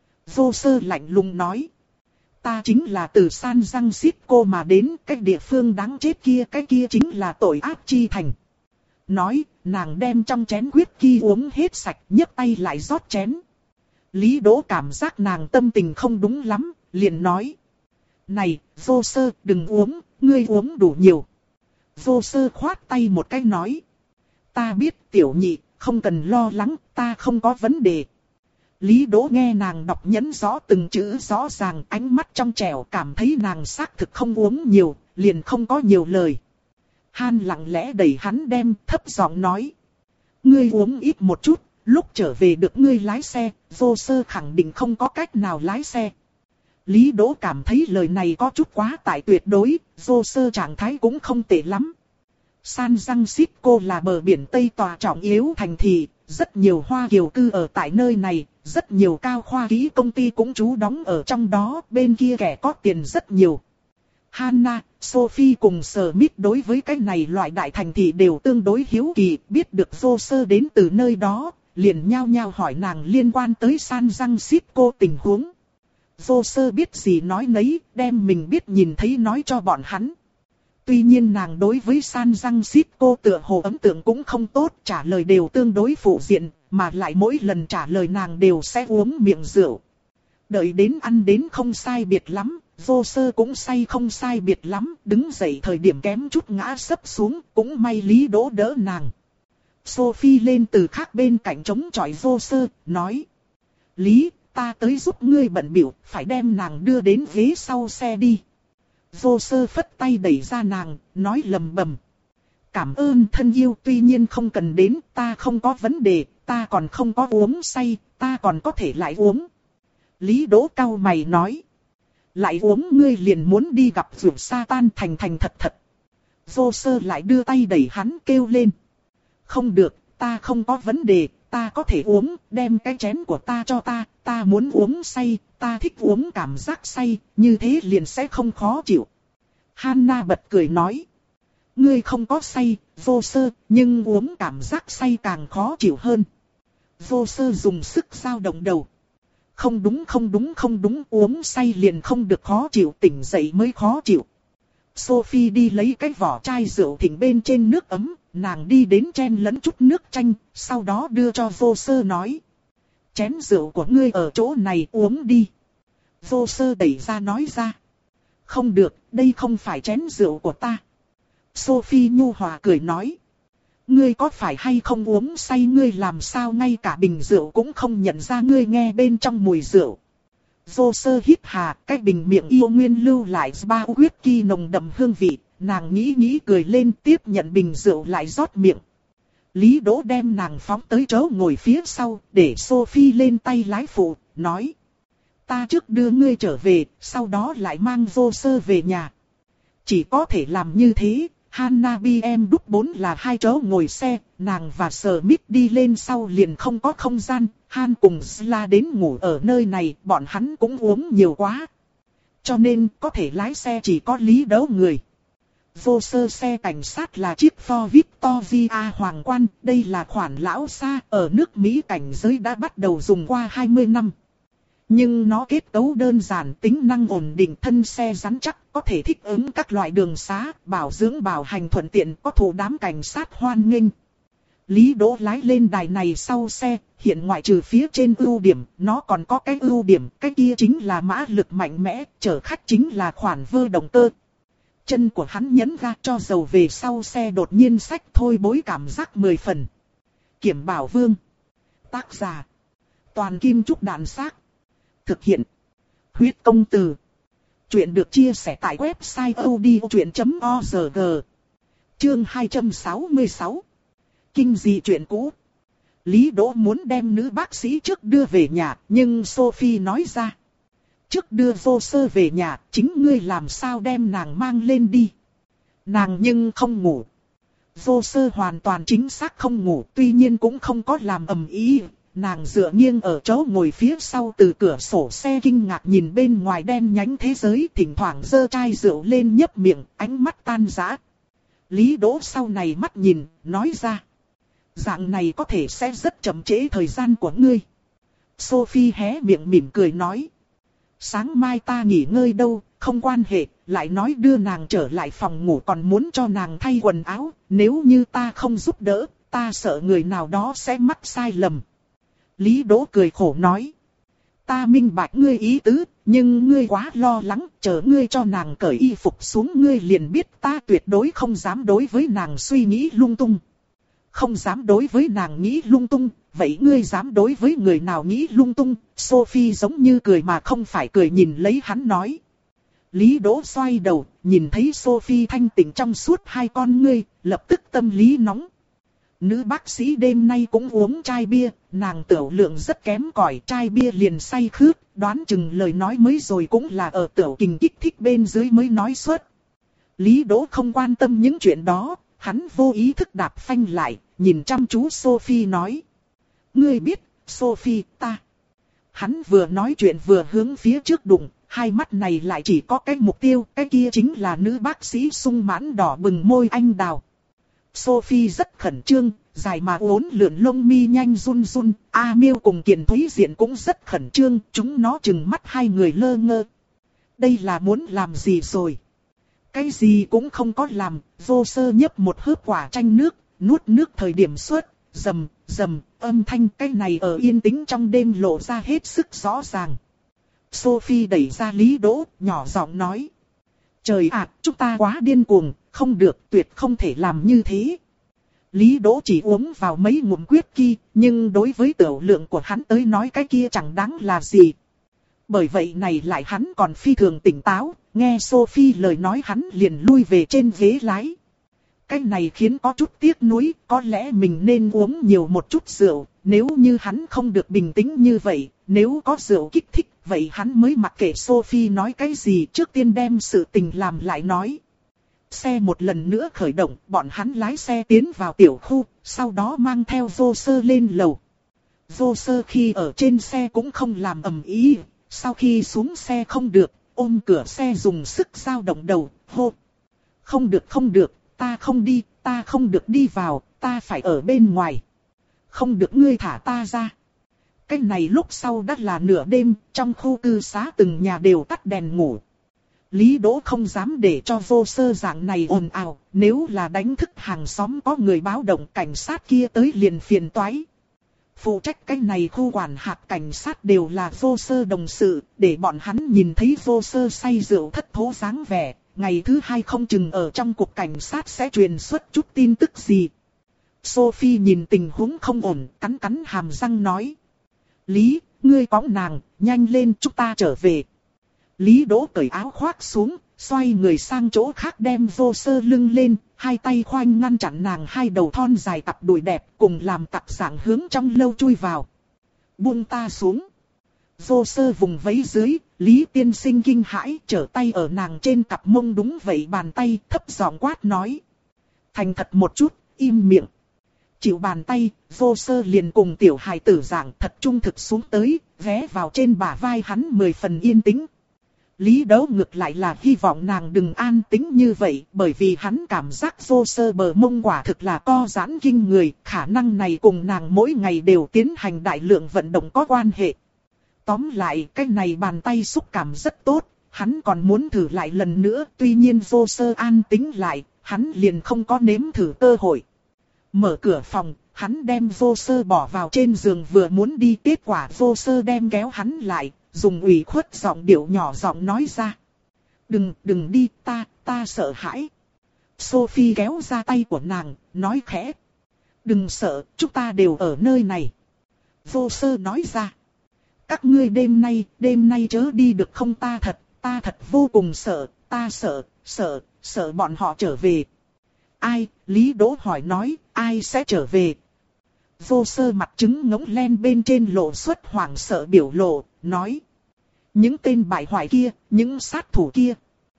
Vô Sơ lạnh lùng nói. Ta chính là từ San Francisco mà đến, cái địa phương đáng chết kia, cái kia chính là tội ác chi thành. Nói, nàng đem trong chén whisky uống hết sạch, nhấc tay lại rót chén. Lý Đỗ cảm giác nàng tâm tình không đúng lắm, liền nói. Này, Vô Sơ, đừng uống, ngươi uống đủ nhiều. Vô Sơ khoát tay một cái nói. Ta biết tiểu nhị, không cần lo lắng, ta không có vấn đề. Lý Đỗ nghe nàng đọc nhấn rõ từng chữ rõ ràng, ánh mắt trong trẻo, cảm thấy nàng xác thực không uống nhiều, liền không có nhiều lời. Han lặng lẽ đẩy hắn đem, thấp giọng nói. Ngươi uống ít một chút, lúc trở về được ngươi lái xe, Vô Sơ khẳng định không có cách nào lái xe. Lý Đỗ cảm thấy lời này có chút quá tải tuyệt đối, Vô Sơ trạng thái cũng không tệ lắm. San Francisco là bờ biển Tây tòa trọng yếu thành thị, rất nhiều Hoa kiều cư ở tại nơi này, rất nhiều cao khoa kỹ công ty cũng trú đóng ở trong đó, bên kia kẻ có tiền rất nhiều. Hanna, Sophie cùng Smith đối với cái này loại đại thành thị đều tương đối hiếu kỳ, biết được Vô Sơ đến từ nơi đó, liền nhao nhao hỏi nàng liên quan tới San Francisco tình huống. Vô Sơ biết gì nói nấy, đem mình biết nhìn thấy nói cho bọn hắn. tuy nhiên nàng đối với San Francisco tựa hồ ấn tượng cũng không tốt, trả lời đều tương đối phụ diện, mà lại mỗi lần trả lời nàng đều sẽ uống miệng rượu. Đợi đến ăn đến không sai biệt lắm, vô sơ cũng say không sai biệt lắm, đứng dậy thời điểm kém chút ngã sấp xuống, cũng may Lý Đỗ đỡ nàng. Sophie lên từ khác bên cạnh chống chọi vô sơ, nói: Lý, ta tới giúp ngươi bận bịu, phải đem nàng đưa đến ghế sau xe đi. Vô sơ phất tay đẩy ra nàng, nói lầm bầm: Cảm ơn thân yêu, tuy nhiên không cần đến, ta không có vấn đề, ta còn không có uống say, ta còn có thể lại uống. Lý Đỗ cau mày nói: Lại uống ngươi liền muốn đi gặp rượu sa tan thành thành thật thật. Vô sơ lại đưa tay đẩy hắn kêu lên: Không được, ta không có vấn đề, ta có thể uống, đem cái chén của ta cho ta, ta muốn uống say, ta thích uống cảm giác say, như thế liền sẽ không khó chịu. Hana bật cười nói: Ngươi không có say, vô sơ, nhưng uống cảm giác say càng khó chịu hơn. Vô sơ dùng sức dao động đầu. Không đúng không đúng không đúng, uống say liền không được khó chịu, tỉnh dậy mới khó chịu. Sophie đi lấy cái vỏ chai rượu thỉnh bên trên nước ấm, nàng đi đến chen lẫn chút nước chanh, sau đó đưa cho vô sơ nói: Chén rượu của ngươi ở chỗ này, uống đi. Vô sơ đẩy ra nói ra: Không được, đây không phải chén rượu của ta. Sophie nhu hòa cười nói: Ngươi có phải hay không uống say, ngươi làm sao ngay cả bình rượu cũng không nhận ra, ngươi nghe bên trong mùi rượu. Vô sơ hít hà, cái bình miệng yêu nguyên lưu lại ba whisky nồng đậm hương vị, nàng nghĩ nghĩ cười lên, tiếp nhận bình rượu lại rót miệng. Lý Đỗ đem nàng phóng tới chỗ ngồi phía sau, để Sophie lên tay lái phụ, nói: Ta trước đưa ngươi trở về, sau đó lại mang vô sơ về nhà. Chỉ có thể làm như thế. Hana bê em đúc bốn là hai chỗ ngồi xe, nàng và Smith đi lên sau liền không có không gian, Han cùng Sla đến ngủ ở nơi này, bọn hắn cũng uống nhiều quá. Cho nên có thể lái xe chỉ có Lý Đỗ người. Vô sơ xe cảnh sát là chiếc Ford Victoria Hoàng冠, đây là khoản lão xa, ở nước Mỹ cảnh giới đã bắt đầu dùng qua hai mươi năm. Nhưng nó kết cấu đơn giản, tính năng ổn định, thân xe rắn chắc, có thể thích ứng các loại đường xá, bảo dưỡng bảo hành thuận tiện, có thủ đám cảnh sát hoan nghênh. Lý Đỗ lái lên đài này sau xe, hiện ngoại trừ phía trên ưu điểm, nó còn có cái ưu điểm, cái kia chính là mã lực mạnh mẽ, chở khách chính là khoản vơ động cơ. Chân của hắn nhấn ga cho dầu về sau xe đột nhiên xách thôi bối cảm giác mười phần. Kiểm Bảo Vương. Tác giả: Toàn Kim Trúc Đàn Xác. Thực hiện: Huyết Công Từ. Chuyện được chia sẻ tại website odchuyện chấm org. Chương hai trăm sáu mươi sáu. Kinh dị chuyện cũ. Lý Đỗ muốn đem nữ bác sĩ trước đưa về nhà, nhưng Sophie nói ra: Trước đưa vô sơ về nhà, chính ngươi làm sao đem nàng mang lên đi. Nàng nhưng không ngủ. Vô sơ hoàn toàn chính xác không ngủ, tuy nhiên cũng không có làm ầm ĩ. Nàng dựa nghiêng ở chỗ ngồi phía sau, từ cửa sổ xe kinh ngạc nhìn bên ngoài đen nhánh thế giới, thỉnh thoảng giơ chai rượu lên nhấp miệng, ánh mắt tan rã. Lý Đỗ sau này mắt nhìn, nói ra: Dạng này có thể sẽ rất chậm trễ thời gian của ngươi. Sophie hé miệng mỉm cười nói: Sáng mai ta nghỉ ngơi đâu, không quan hệ, lại nói đưa nàng trở lại phòng ngủ còn muốn cho nàng thay quần áo, nếu như ta không giúp đỡ, ta sợ người nào đó sẽ mắc sai lầm. Lý Đỗ cười khổ nói: Ta minh bạch ngươi ý tứ, nhưng ngươi quá lo lắng, chờ ngươi cho nàng cởi y phục xuống ngươi liền biết ta tuyệt đối không dám đối với nàng suy nghĩ lung tung. Không dám đối với nàng nghĩ lung tung, vậy ngươi dám đối với người nào nghĩ lung tung? Sophie giống như cười mà không phải cười nhìn lấy hắn nói. Lý Đỗ xoay đầu, nhìn thấy Sophie thanh tịnh trong suốt hai con ngươi, lập tức tâm lý nóng. Nữ bác sĩ đêm nay cũng uống chai bia, nàng tiểu lượng rất kém cỏi, chai bia liền say khướt, đoán chừng lời nói mới rồi cũng là ở tiểu kình kích thích bên dưới mới nói suốt. Lý Đỗ không quan tâm những chuyện đó, hắn vô ý thức đạp phanh lại, nhìn chăm chú Sophie nói: Ngươi biết, Sophie, ta. Hắn vừa nói chuyện vừa hướng phía trước đụng, hai mắt này lại chỉ có cái mục tiêu, cái kia chính là nữ bác sĩ sung mãn đỏ bừng môi anh đào. Sophie rất khẩn trương, dài mà uốn lượn lông mi nhanh run run, A Miêu cùng Kiền Thúy Diện cũng rất khẩn trương, chúng nó trừng mắt hai người lơ ngơ. Đây là muốn làm gì rồi? Cái gì cũng không có làm, vô sơ nhấp một hớp quả chanh nước, nuốt nước thời điểm suốt, rầm, rầm, âm thanh cái này ở yên tĩnh trong đêm lộ ra hết sức rõ ràng. Sophie đẩy ra Lý Đỗ, nhỏ giọng nói. Trời ạ, chúng ta quá điên cuồng, không được, tuyệt không thể làm như thế. Lý Đỗ chỉ uống vào mấy ngụm quyết kia, nhưng đối với tiểu lượng của hắn tới nói cái kia chẳng đáng là gì. Bởi vậy này lại hắn còn phi thường tỉnh táo, nghe Sophie lời nói hắn liền lui về trên ghế lái. Cái này khiến có chút tiếc nuối, có lẽ mình nên uống nhiều một chút rượu, nếu như hắn không được bình tĩnh như vậy, nếu có rượu kích thích, vậy hắn mới mặc kệ Sophie nói cái gì, trước tiên đem sự tình làm lại nói. Xe một lần nữa khởi động, bọn hắn lái xe tiến vào tiểu khu, sau đó mang theo vô sơ lên lầu. Vô sơ khi ở trên xe cũng không làm ầm ĩ, sau khi xuống xe không được, ôm cửa xe dùng sức dao động đầu, hô. Không được không được, ta không đi, ta không được đi vào, ta phải ở bên ngoài. Không được ngươi thả ta ra. Cái này lúc sau đã là nửa đêm, trong khu cư xá từng nhà đều tắt đèn ngủ. Lý Đỗ không dám để cho vô sơ dạng này ồn ào, nếu là đánh thức hàng xóm có người báo động cảnh sát kia tới liền phiền toái. Phụ trách cái này khu quản hạt cảnh sát đều là vô sơ đồng sự, để bọn hắn nhìn thấy vô sơ say rượu thất thố dáng vẻ, ngày thứ hai không chừng ở trong cục cảnh sát sẽ truyền xuất chút tin tức gì. Sophie nhìn tình huống không ổn, cắn cắn hàm răng nói. Lý, ngươi cõng nàng, nhanh lên chúng ta trở về. Lý Đỗ cởi áo khoác xuống, xoay người sang chỗ khác đem vô sơ lưng lên, hai tay khoanh ngăn chặn nàng hai đầu thon dài cặp đùi đẹp cùng làm tặc dạng hướng trong lâu chui vào. Buông ta xuống. Vô sơ vùng vẫy dưới, Lý tiên sinh kinh hãi trở tay ở nàng trên cặp mông đúng vậy bàn tay thấp giọng quát nói. Thành thật một chút, im miệng. Chịu bàn tay, vô sơ liền cùng tiểu hài tử dạng thật trung thực xuống tới, ghé vào trên bả vai hắn mười phần yên tĩnh. Lý Đỗ ngược lại là hy vọng nàng đừng an tĩnh như vậy, bởi vì hắn cảm giác vô sơ bờ mông quả thực là co giãn kinh người, khả năng này cùng nàng mỗi ngày đều tiến hành đại lượng vận động có quan hệ. Tóm lại, cái này bàn tay xúc cảm rất tốt, hắn còn muốn thử lại lần nữa, tuy nhiên vô sơ an tĩnh lại, hắn liền không có nếm thử cơ hội. Mở cửa phòng, hắn đem vô sơ bỏ vào trên giường vừa muốn đi, kết quả vô sơ đem kéo hắn lại, dùng ủy khuất giọng điệu nhỏ giọng nói ra. Đừng, đừng đi, ta, ta sợ hãi. Sophie kéo ra tay của nàng, nói khẽ. Đừng sợ, chúng ta đều ở nơi này. Vô sơ nói ra. Các ngươi đêm nay, đêm nay chớ đi được không, ta thật, ta thật vô cùng sợ, ta sợ, sợ, sợ bọn họ trở về. Ai, Lý Đỗ hỏi nói, ai sẽ trở về? Vô sơ mặt trứng ngỗng len bên trên lộ xuất hoảng sợ biểu lộ, nói. Những tên bại hoại kia, những sát thủ kia.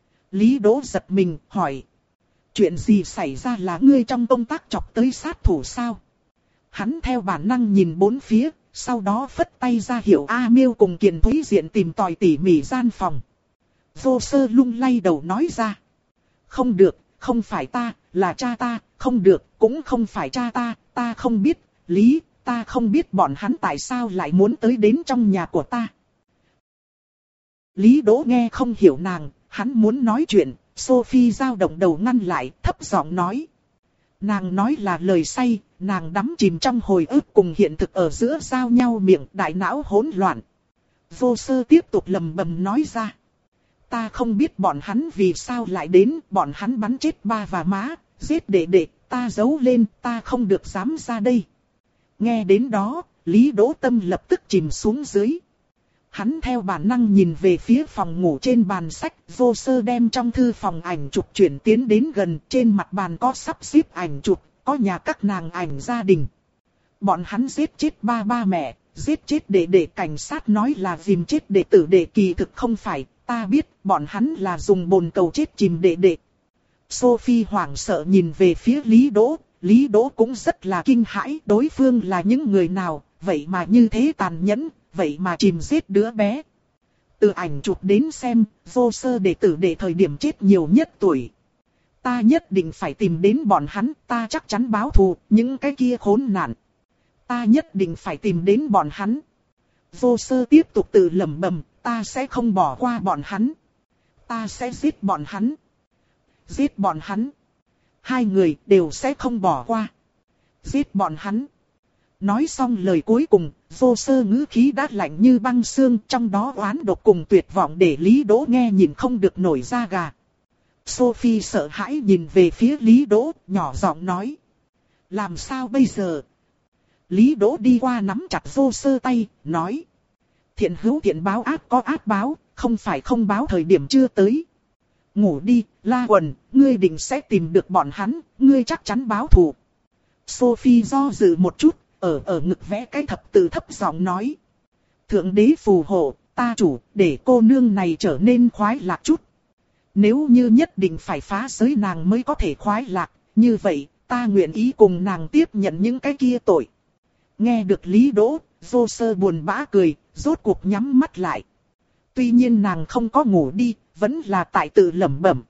Lý Đỗ giật mình, hỏi. Chuyện gì xảy ra, là ngươi trong công tác chọc tới sát thủ sao? Hắn theo bản năng nhìn bốn phía, sau đó phất tay ra hiệu A Miêu cùng Kiền Thúy Diện tìm tòi tỉ mỉ gian phòng. Vô sơ lung lay đầu nói ra. Không được, không phải ta, là cha ta, không được, cũng không phải cha ta, ta không biết, Lý, ta không biết bọn hắn tại sao lại muốn tới đến trong nhà của ta. Lý Đỗ nghe không hiểu nàng, hắn muốn nói chuyện, Sophie dao động đầu ngăn lại, thấp giọng nói. Nàng nói là lời say, nàng đắm chìm trong hồi ức cùng hiện thực ở giữa giao nhau miệng, đại não hỗn loạn. Vô sơ tiếp tục lầm bầm nói ra. Ta không biết bọn hắn vì sao lại đến, bọn hắn bắn chết ba và má, giết đệ đệ, ta giấu lên, ta không được dám ra đây. Nghe đến đó, Lý Đỗ tâm lập tức chìm xuống dưới. Hắn theo bản năng nhìn về phía phòng ngủ trên bàn sách, vô sơ đem trong thư phòng ảnh chụp chuyển tiến đến gần, trên mặt bàn có sắp xếp ảnh chụp, có nhà các nàng ảnh gia đình. Bọn hắn giết chết ba ba mẹ, giết chết đệ đệ, cảnh sát nói là dìm chết đệ tử đệ, kỳ thực không phải, ta biết, bọn hắn là dùng bồn cầu chết chìm đệ đệ. Sophie hoảng sợ nhìn về phía Lý Đỗ, Lý Đỗ cũng rất là kinh hãi, đối phương là những người nào, vậy mà như thế tàn nhẫn, vậy mà chìm giết đứa bé. Từ ảnh chụp đến xem, vô sơ đệ tử đệ thời điểm chết nhiều nhất tuổi. Ta nhất định phải tìm đến bọn hắn, ta chắc chắn báo thù, những cái kia khốn nạn. Ta nhất định phải tìm đến bọn hắn. Vô sơ tiếp tục tự lẩm bẩm, ta sẽ không bỏ qua bọn hắn. Ta sẽ giết bọn hắn. giết bọn hắn. Hai người đều sẽ không bỏ qua. Giết bọn hắn. Nói xong lời cuối cùng, Vô Sơ ngữ khí đã lạnh như băng xương, trong đó oán độc cùng tuyệt vọng để Lý Đỗ nghe nhìn không được nổi da gà. Sophie sợ hãi nhìn về phía Lý Đỗ, nhỏ giọng nói. Làm sao bây giờ? Lý Đỗ đi qua nắm chặt Vô Sơ tay, nói. Thiện hữu thiện báo, ác có ác báo, không phải không báo thời điểm chưa tới. Ngủ đi, La Quần, ngươi định sẽ tìm được bọn hắn, ngươi chắc chắn báo thù. Sophie do dự một chút, ở ở ngực vẽ cái thập tự thấp giọng nói. Thượng đế phù hộ, ta chủ, để cô nương này trở nên khoái lạc chút. Nếu như nhất định phải phá giới nàng mới có thể khoái lạc, như vậy, ta nguyện ý cùng nàng tiếp nhận những cái kia tội. Nghe được Lý Đỗ, Vô Sơ buồn bã cười, rốt cuộc nhắm mắt lại. Tuy nhiên nàng không có ngủ đi, vẫn là tại tự lẩm bẩm.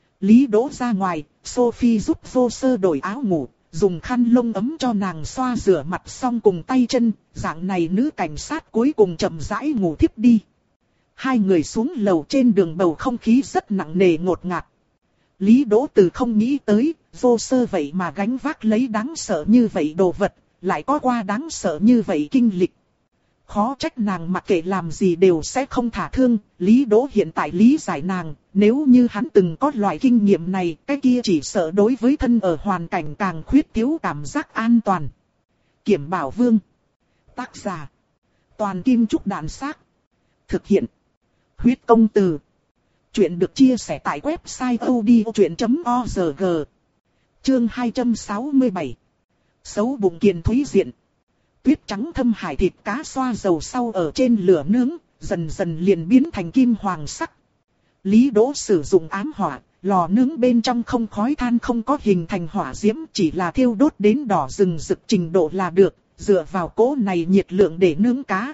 Lý Đỗ ra ngoài, Sophie giúp Vô Sơ đổi áo ngủ, dùng khăn lông ấm cho nàng xoa rửa mặt xong cùng tay chân, dạng này nữ cảnh sát cuối cùng chậm rãi ngủ thiếp đi. Hai người xuống lầu, trên đường bầu không khí rất nặng nề ngột ngạt. Lý Đỗ từ không nghĩ tới, Vô Sơ vậy mà gánh vác lấy đáng sợ như vậy đồ vật, lại có qua đáng sợ như vậy kinh lịch. Khó trách nàng mặc kệ làm gì đều sẽ không thả thương. Lý Đỗ hiện tại lý giải nàng, nếu như hắn từng có loại kinh nghiệm này, cái kia chỉ sợ đối với thân ở hoàn cảnh càng khuyết thiếu cảm giác an toàn. Kiểm Bảo Vương. Tác giả. Toàn Kim Trúc Đạn Xác. Thực hiện. Huyết Công Từ. Chuyện được chia sẻ tại website odchuyện chấm org. Chương hai trăm sáu mươi bảy. Xấu bụng Kiền Thúy Diện. Tuyết trắng thâm hải thịt cá xoa dầu sau ở trên lửa nướng, dần dần liền biến thành kim hoàng sắc. Lý Đỗ sử dụng ám hỏa, lò nướng bên trong không khói than, không có hình thành hỏa diễm, chỉ là thiêu đốt đến đỏ rừng rực trình độ là được, dựa vào cỗ này nhiệt lượng để nướng cá.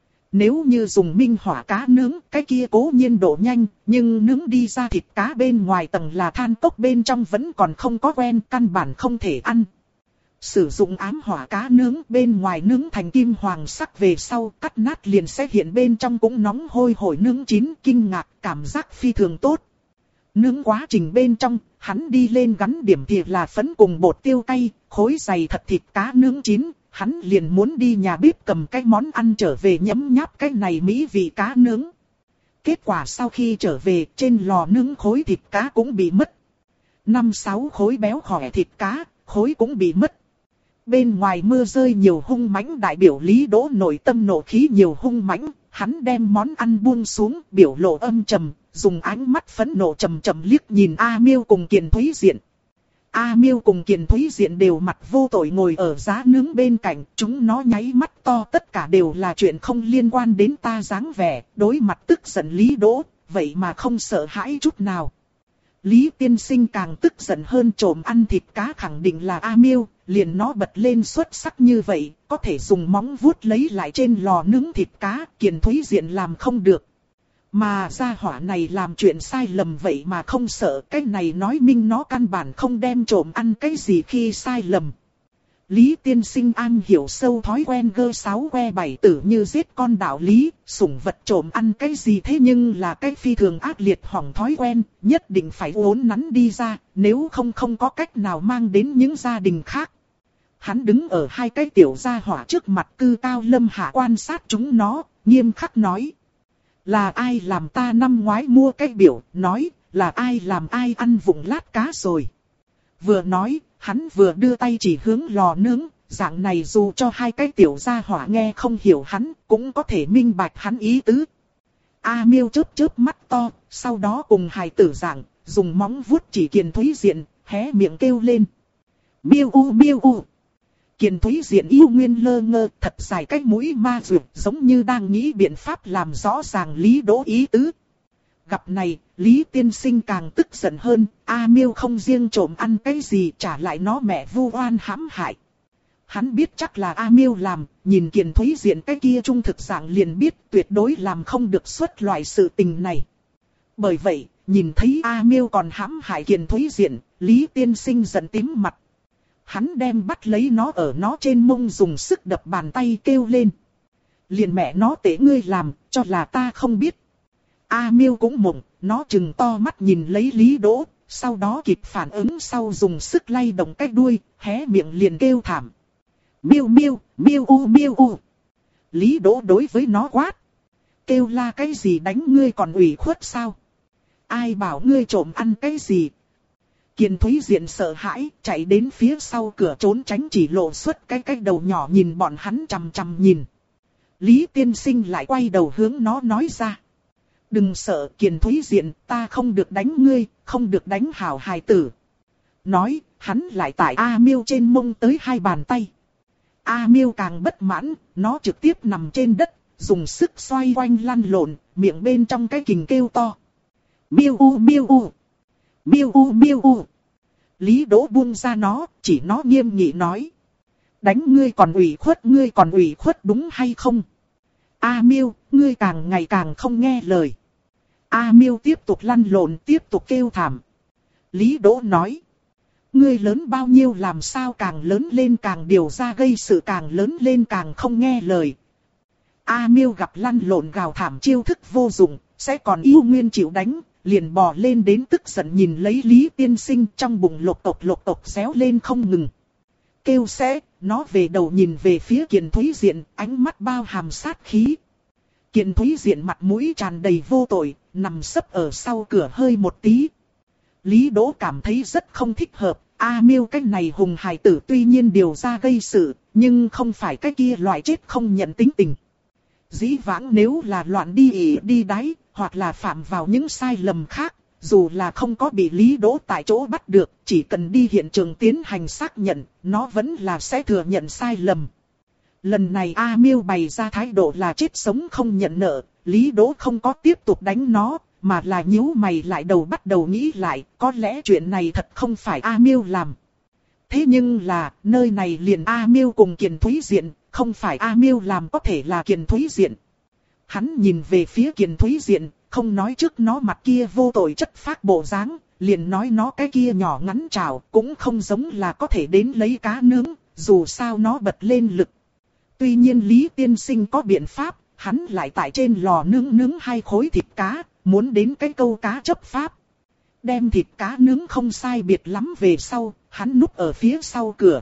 Nếu như dùng minh hỏa cá nướng, cái kia cố nhiên độ nhanh, nhưng nướng đi ra thịt cá bên ngoài tầng là than cốc, bên trong vẫn còn không có quen, căn bản không thể ăn. Sử dụng ám hỏa cá nướng, bên ngoài nướng thành kim hoàng sắc về sau cắt nát liền sẽ hiện bên trong cũng nóng hôi hổi nướng chín, kinh ngạc, cảm giác phi thường tốt. Nướng quá trình bên trong, hắn đi lên gắn điểm thìa là phấn cùng bột tiêu cay, khối dày thật thịt cá nướng chín, hắn liền muốn đi nhà bếp cầm cái món ăn trở về nhấm nháp cái này mỹ vị cá nướng. Kết quả sau khi trở về, trên lò nướng khối thịt cá cũng bị mất. Năm sáu khối béo khỏe thịt cá, khối cũng bị mất. Bên ngoài mưa rơi nhiều hung mãnh, đại biểu Lý Đỗ nội tâm nộ khí nhiều hung mãnh, hắn đem món ăn buông xuống, biểu lộ âm trầm, dùng ánh mắt phẫn nộ trầm trầm liếc nhìn A Miêu cùng Kiền Thúy Diện. A Miêu cùng Kiền Thúy Diện đều mặt vô tội ngồi ở giá nướng bên cạnh, chúng nó nháy mắt to, tất cả đều là chuyện không liên quan đến ta dáng vẻ, đối mặt tức giận Lý Đỗ, vậy mà không sợ hãi chút nào. Lý tiên sinh càng tức giận hơn, trộm ăn thịt cá khẳng định là A Miêu, liền nó bật lên xuất sắc như vậy, có thể dùng móng vuốt lấy lại trên lò nướng thịt cá, Kiền Thúy Diện làm không được. Mà gia hỏa này làm chuyện sai lầm vậy mà không sợ, cái này nói minh nó căn bản không đem trộm ăn cái gì khi sai lầm. Lý tiên sinh an hiểu sâu thói quen gơ sáu que bảy tử như giết con đạo lý, sủng vật trộm ăn cái gì thế nhưng là cái phi thường ác liệt hỏng thói quen, nhất định phải uốn nắn đi ra, nếu không không có cách nào mang đến những gia đình khác. Hắn đứng ở hai cái tiểu gia hỏa trước mặt cư cao lâm hạ quan sát chúng nó, nghiêm khắc nói. Là ai làm ta năm ngoái mua cái biểu, nói, là ai làm ai ăn vụng lát cá rồi. Vừa nói, hắn vừa đưa tay chỉ hướng lò nướng, dạng này dù cho hai cái tiểu gia hỏa nghe không hiểu hắn, cũng có thể minh bạch hắn ý tứ. A Miêu chớp chớp mắt to, sau đó cùng hài tử dạng, dùng móng vuốt chỉ Kiền Thúy Diện, hé miệng kêu lên. Miêu u miêu u. Kiền Thúy Diện yêu nguyên lơ ngơ, thật dài cái mũi ma dược, giống như đang nghĩ biện pháp làm rõ ràng Lý Đỗ ý tứ. Gặp này, Lý tiên sinh càng tức giận hơn, A Miêu không riêng trộm ăn cái gì, trả lại nó mẹ vu oan hãm hại. Hắn biết chắc là A Miêu làm, nhìn Kiền Thúy Diện cái kia trung thực dạng liền biết tuyệt đối làm không được xuất loại sự tình này. Bởi vậy, nhìn thấy A Miêu còn hãm hại Kiền Thúy Diện, Lý tiên sinh giận tím mặt. Hắn đem bắt lấy nó ở nó trên mông dùng sức đập bàn tay kêu lên. Liền mẹ nó tệ ngươi làm, cho là ta không biết. A Miêu cũng mộng, nó trừng to mắt nhìn lấy Lý Đỗ, sau đó kịp phản ứng sau dùng sức lay động cái đuôi, hé miệng liền kêu thảm. Miêu miêu, miêu u miêu u. Lý Đỗ đối với nó quát. Kêu la cái gì đánh ngươi còn ủy khuất sao? Ai bảo ngươi trộm ăn cái gì? Kiền Thúy Diện sợ hãi, chạy đến phía sau cửa trốn tránh, chỉ lộ xuất cái cái đầu nhỏ nhìn bọn hắn chằm chằm nhìn. Lý Tiên Sinh lại quay đầu hướng nó nói ra. Đừng sợ Kiền Thúy Diện, ta không được đánh ngươi, không được đánh hảo hài tử. Nói, hắn lại tải A Miêu trên mông tới hai bàn tay. A Miêu càng bất mãn, nó trực tiếp nằm trên đất, dùng sức xoay quanh lăn lộn, miệng bên trong cái kình kêu to. Miêu u miêu u. Miêu u miêu u. Lý Đỗ buông ra nó, chỉ nó nghiêm nghị nói. Đánh ngươi còn ủy khuất, ngươi còn ủy khuất đúng hay không? A Miêu, ngươi càng ngày càng không nghe lời. A Miêu tiếp tục lăn lộn, tiếp tục kêu thảm. Lý Đỗ nói. Ngươi lớn bao nhiêu làm sao càng lớn lên càng điều ra gây sự, càng lớn lên càng không nghe lời. A Miêu gặp lăn lộn gào thảm chiêu thức vô dụng, sẽ còn yêu nguyên chịu đánh, liền bò lên đến tức giận nhìn lấy Lý Tiên Sinh, trong bụng lột tộc lột tộc xéo lên không ngừng. Kêu sẽ, nó về đầu nhìn về phía Kiền Thúy Diện, ánh mắt bao hàm sát khí. Kiền Thúy Diện mặt mũi tràn đầy vô tội, nằm sấp ở sau cửa hơi một tí. Lý Đỗ cảm thấy rất không thích hợp, A Miêu cái này hùng hài tử tuy nhiên điều ra gây sự, nhưng không phải cái kia loại chết không nhận tính tình. Dĩ vãng nếu là loạn đi ỉ đi đáy, hoặc là phạm vào những sai lầm khác, dù là không có bị Lý Đỗ tại chỗ bắt được, chỉ cần đi hiện trường tiến hành xác nhận, nó vẫn là sẽ thừa nhận sai lầm. Lần này A Miêu bày ra thái độ là chết sống không nhận nợ, Lý Đỗ không có tiếp tục đánh nó, mà là nhíu mày lại đầu bắt đầu nghĩ lại, có lẽ chuyện này thật không phải A Miêu làm. Thế nhưng là, nơi này liền A Miêu cùng Kiền Thúy Diện, không phải A Miêu làm có thể là Kiền Thúy Diện. Hắn nhìn về phía Kiền Thúy Diện, không nói trước nó mặt kia vô tội chất phác bộ dáng, liền nói nó cái kia nhỏ ngắn trào, cũng không giống là có thể đến lấy cá nướng, dù sao nó bật lên lực. Tuy nhiên Lý Tiên Sinh có biện pháp, hắn lại tại trên lò nướng nướng hai khối thịt cá, muốn đến cái câu cá chấp pháp. Đem thịt cá nướng không sai biệt lắm về sau, hắn núp ở phía sau cửa.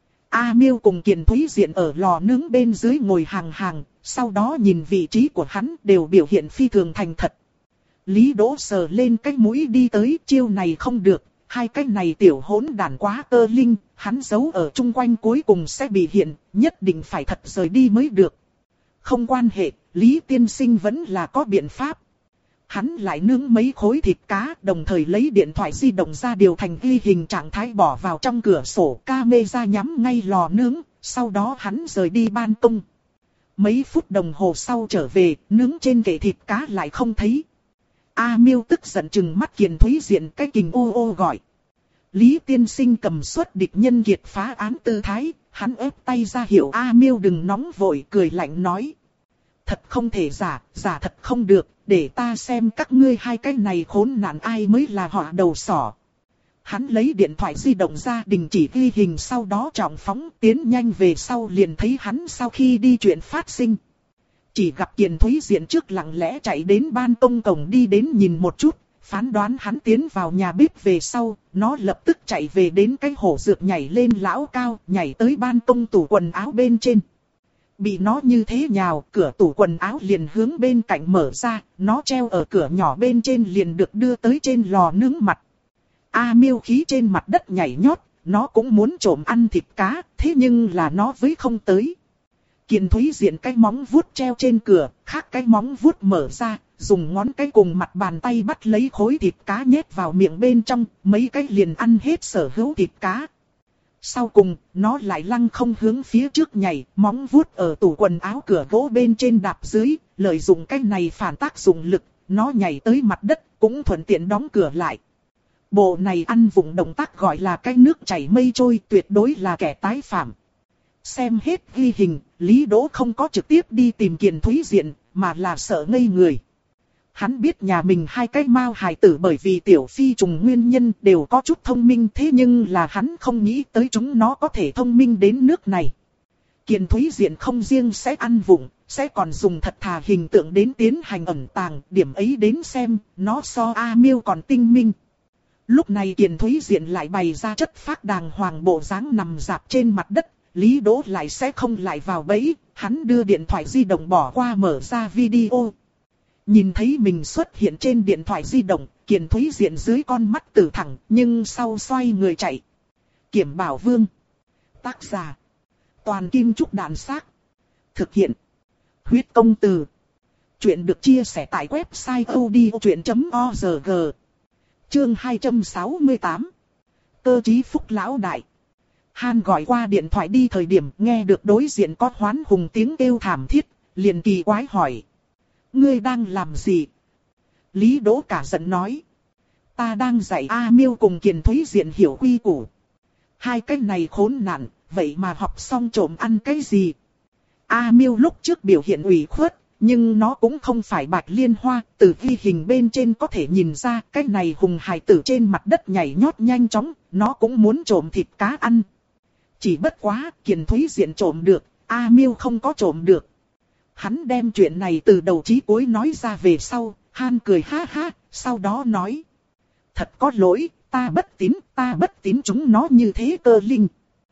A Miêu cùng Kiền Thúy Diện ở lò nướng bên dưới ngồi hàng hàng, sau đó nhìn vị trí của hắn đều biểu hiện phi thường thành thật. Lý Đỗ sờ lên cái mũi đi tới, chiêu này không được, hai cái này tiểu hỗn đản quá cơ linh, hắn giấu ở chung quanh cuối cùng sẽ bị hiện, nhất định phải thật rời đi mới được. Không quan hệ, Lý Tiên Sinh vẫn là có biện pháp. Hắn lại nướng mấy khối thịt cá, đồng thời lấy điện thoại di động ra điều thành ghi hình trạng thái bỏ vào trong cửa sổ, camera nhắm ngay lò nướng, sau đó hắn rời đi ban công. Mấy phút đồng hồ sau trở về, nướng trên kệ thịt cá lại không thấy. A Miêu tức giận chừng mắt Kiền Thúy Diện cái kình ô ô gọi. Lý Tiên Sinh cầm suất địch nhân kiệt phá án tư thái, hắn ép tay ra hiệu A Miêu đừng nóng vội, cười lạnh nói. Thật không thể giả, giả thật không được, để ta xem các ngươi hai cái này khốn nạn ai mới là họ đầu sỏ. Hắn lấy điện thoại di động ra đình chỉ ghi hình, sau đó trọng phóng tiến nhanh về sau liền thấy hắn sau khi đi chuyện phát sinh. Chỉ gặp Kiền Thúy Diện trước lặng lẽ chạy đến ban công cổng đi đến nhìn một chút, phán đoán hắn tiến vào nhà bếp về sau, nó lập tức chạy về đến cái hổ dược nhảy lên lão cao, nhảy tới ban công tủ quần áo bên trên. Bị nó như thế nhào, cửa tủ quần áo liền hướng bên cạnh mở ra, nó treo ở cửa nhỏ bên trên liền được đưa tới trên lò nướng mặt. A Miêu khí trên mặt đất nhảy nhót, nó cũng muốn trộm ăn thịt cá, thế nhưng là nó với không tới. Kiền Thúy Diện cái móng vuốt treo trên cửa, khác cái móng vuốt mở ra, dùng ngón cái cùng mặt bàn tay bắt lấy khối thịt cá nhét vào miệng bên trong, mấy cái liền ăn hết sở hữu thịt cá. Sau cùng, nó lại lăng không hướng phía trước nhảy, móng vuốt ở tủ quần áo cửa gỗ bên trên đạp dưới, lợi dụng cái này phản tác dụng lực, nó nhảy tới mặt đất, cũng thuận tiện đóng cửa lại. Bộ này ăn vùng động tác gọi là cái nước chảy mây trôi, tuyệt đối là kẻ tái phạm. Xem hết ghi hình, Lý Đỗ không có trực tiếp đi tìm Kiền Thúy Diện, mà là sợ ngây người. Hắn biết nhà mình hai cái mao hài tử bởi vì tiểu phi trùng nguyên nhân đều có chút thông minh, thế nhưng là hắn không nghĩ tới chúng nó có thể thông minh đến nước này. Kiền Thúy Diện không riêng sẽ ăn vụng, sẽ còn dùng thật thà hình tượng đến tiến hành ẩn tàng, điểm ấy đến xem, nó so A Miêu còn tinh minh. Lúc này Kiền Thúy Diện lại bày ra chất phác đàng hoàng bộ dáng nằm dạp trên mặt đất, Lý Đỗ lại sẽ không lại vào bẫy, hắn đưa điện thoại di động bỏ qua mở ra video. Nhìn thấy mình xuất hiện trên điện thoại di động, Kiền Thúy Diện dưới con mắt tử thẳng, nhưng sau xoay người chạy. Kiểm Bảo Vương. Tác giả. Toàn Kim Trúc Đạn Xác. Thực hiện. Huyết Công Từ. Chuyện được chia sẻ tại website odchuyện chấm org. Chương hai trăm sáu mươi tám. Cơ trí Phúc Lão Đại. Han gọi qua điện thoại đi thời điểm nghe được đối diện có Hoán Hùng tiếng kêu thảm thiết, liền kỳ quái hỏi. Ngươi đang làm gì? Lý Đỗ cả giận nói. Ta đang dạy A Miêu cùng Kiền Thúy Diện hiểu quy củ. Hai cái này khốn nạn, vậy mà học xong trộm ăn cái gì? A Miêu lúc trước biểu hiện ủy khuất, nhưng nó cũng không phải Bạch Liên Hoa, từ ghi hình bên trên có thể nhìn ra cái này hùng hài tử trên mặt đất nhảy nhót nhanh chóng, nó cũng muốn trộm thịt cá ăn. Chỉ bất quá, Kiền Thúy Diện trộm được, A Miêu không có trộm được. Hắn đem chuyện này từ đầu chí cuối nói ra về sau, Han cười ha ha, sau đó nói. Thật có lỗi, ta bất tín, ta bất tín chúng nó như thế cơ linh.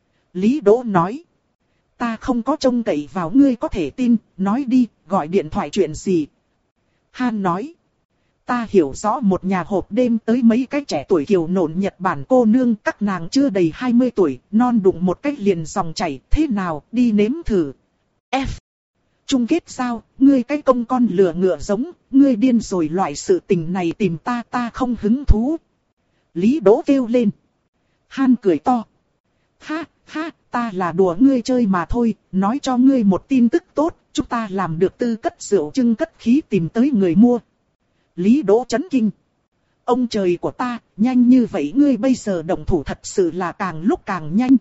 Lý Đỗ nói. Ta không có trông cậy vào ngươi có thể tin, nói đi, gọi điện thoại chuyện gì. Han nói. Ta hiểu rõ một nhà hộp đêm tới mấy cái trẻ tuổi kiều nộn Nhật Bản cô nương, các nàng chưa đầy hai mươi tuổi, non đụng một cách liền dòng chảy, thế nào, đi nếm thử. F. Chung kết sao, ngươi cái công con lừa ngựa giống, ngươi điên rồi, loại sự tình này tìm ta, ta không hứng thú. Lý Đỗ kêu lên. Han cười to. Ha, ha, ta là đùa ngươi chơi mà thôi, nói cho ngươi một tin tức tốt, chúng ta làm được tư cất rượu trưng cất khí tìm tới người mua. Lý Đỗ chấn kinh. Ông trời của ta, nhanh như vậy ngươi bây giờ động thủ thật sự là càng lúc càng nhanh.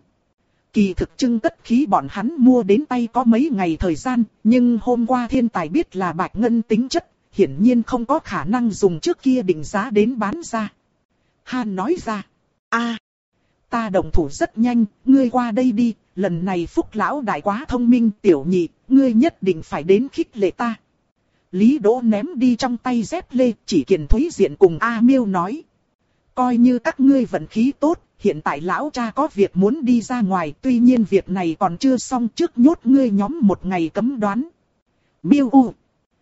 Kỳ thực trưng cất khí bọn hắn mua đến tay có mấy ngày thời gian, nhưng hôm qua thiên tài biết là bạch ngân tính chất, hiển nhiên không có khả năng dùng trước kia định giá đến bán ra. Han nói ra, a, ta động thủ rất nhanh, ngươi qua đây đi, lần này Phúc Lão Đại quá thông minh, tiểu nhị, ngươi nhất định phải đến khích lệ ta. Lý Đỗ ném đi trong tay dép lê, chỉ Kiền Thúy Diện cùng A Miêu nói. Coi như các ngươi vận khí tốt, hiện tại lão cha có việc muốn đi ra ngoài, tuy nhiên việc này còn chưa xong, trước nhốt ngươi nhóm một ngày cấm đoán. Miêu u.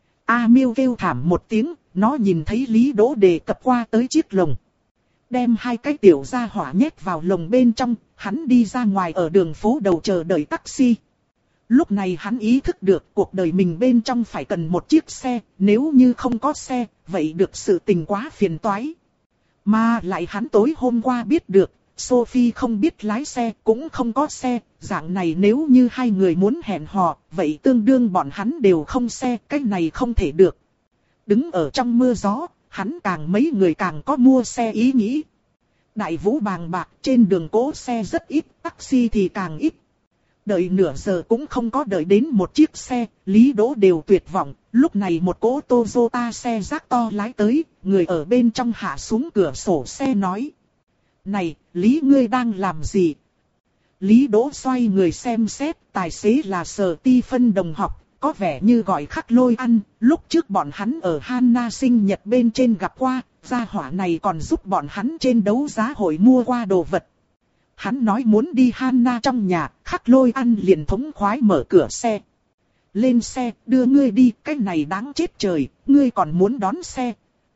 A Miêu kêu thảm một tiếng, nó nhìn thấy Lý Đỗ đề cập qua tới chiếc lồng. Đem hai cái tiểu gia hỏa nhét vào lồng bên trong, hắn đi ra ngoài ở đường phố đầu chờ đợi taxi. Lúc này hắn ý thức được cuộc đời mình bên trong phải cần một chiếc xe, nếu như không có xe, vậy được sự tình quá phiền toái. Mà lại hắn tối hôm qua biết được, Sophie không biết lái xe, cũng không có xe, dạng này nếu như hai người muốn hẹn hò, vậy tương đương bọn hắn đều không xe, cái này không thể được. Đứng ở trong mưa gió, hắn càng mấy người càng có mua xe ý nghĩ. Đại vũ bàng bạc, trên đường cố xe rất ít, taxi thì càng ít. Đợi nửa giờ cũng không có đợi đến một chiếc xe, Lý Đỗ đều tuyệt vọng. Lúc này một cỗ Toyota xe rác to lái tới, người ở bên trong hạ xuống cửa sổ xe nói. Này, Lý ngươi đang làm gì? Lý Đỗ xoay người xem xét, tài xế là Sở Ti Phân đồng học, có vẻ như gọi Khắc Lôi ăn. Lúc trước bọn hắn ở Hanna sinh nhật bên trên gặp qua, gia hỏa này còn giúp bọn hắn trên đấu giá hội mua qua đồ vật. Hắn nói muốn đi Hanna trong nhà, Khắc Lôi ăn liền thống khoái mở cửa xe. Lên xe, đưa ngươi đi, cái này đáng chết trời, ngươi còn muốn đón xe.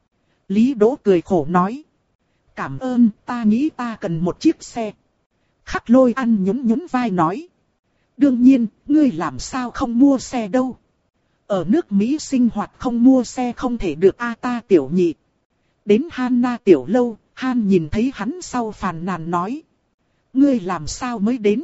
Lý Đỗ cười khổ nói. Cảm ơn, ta nghĩ ta cần một chiếc xe. Khắc Lôi ăn nhún nhún vai nói. Đương nhiên, ngươi làm sao không mua xe đâu. Ở nước Mỹ sinh hoạt không mua xe không thể được a ta tiểu nhị. Đến Hanna tiểu lâu, Han nhìn thấy hắn sau phàn nàn nói. Ngươi làm sao mới đến?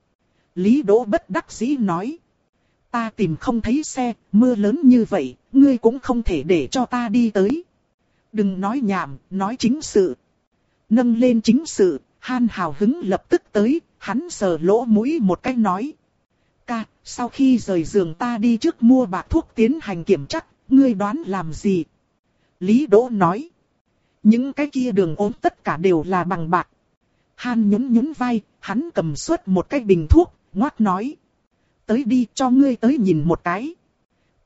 Lý Đỗ bất đắc dĩ nói. Ta tìm không thấy xe, mưa lớn như vậy, ngươi cũng không thể để cho ta đi tới. Đừng nói nhảm, nói chính sự. Nâng lên chính sự, Han hào hứng lập tức tới, hắn sờ lỗ mũi một cái nói. Ca, sau khi rời giường ta đi trước mua bạc thuốc tiến hành kiểm tra, ngươi đoán làm gì? Lý Đỗ nói. Những cái kia đường ốm tất cả đều là bằng bạc. Han nhún nhún vai, hắn cầm suốt một cái bình thuốc, ngoác nói. Tới đi cho ngươi tới nhìn một cái.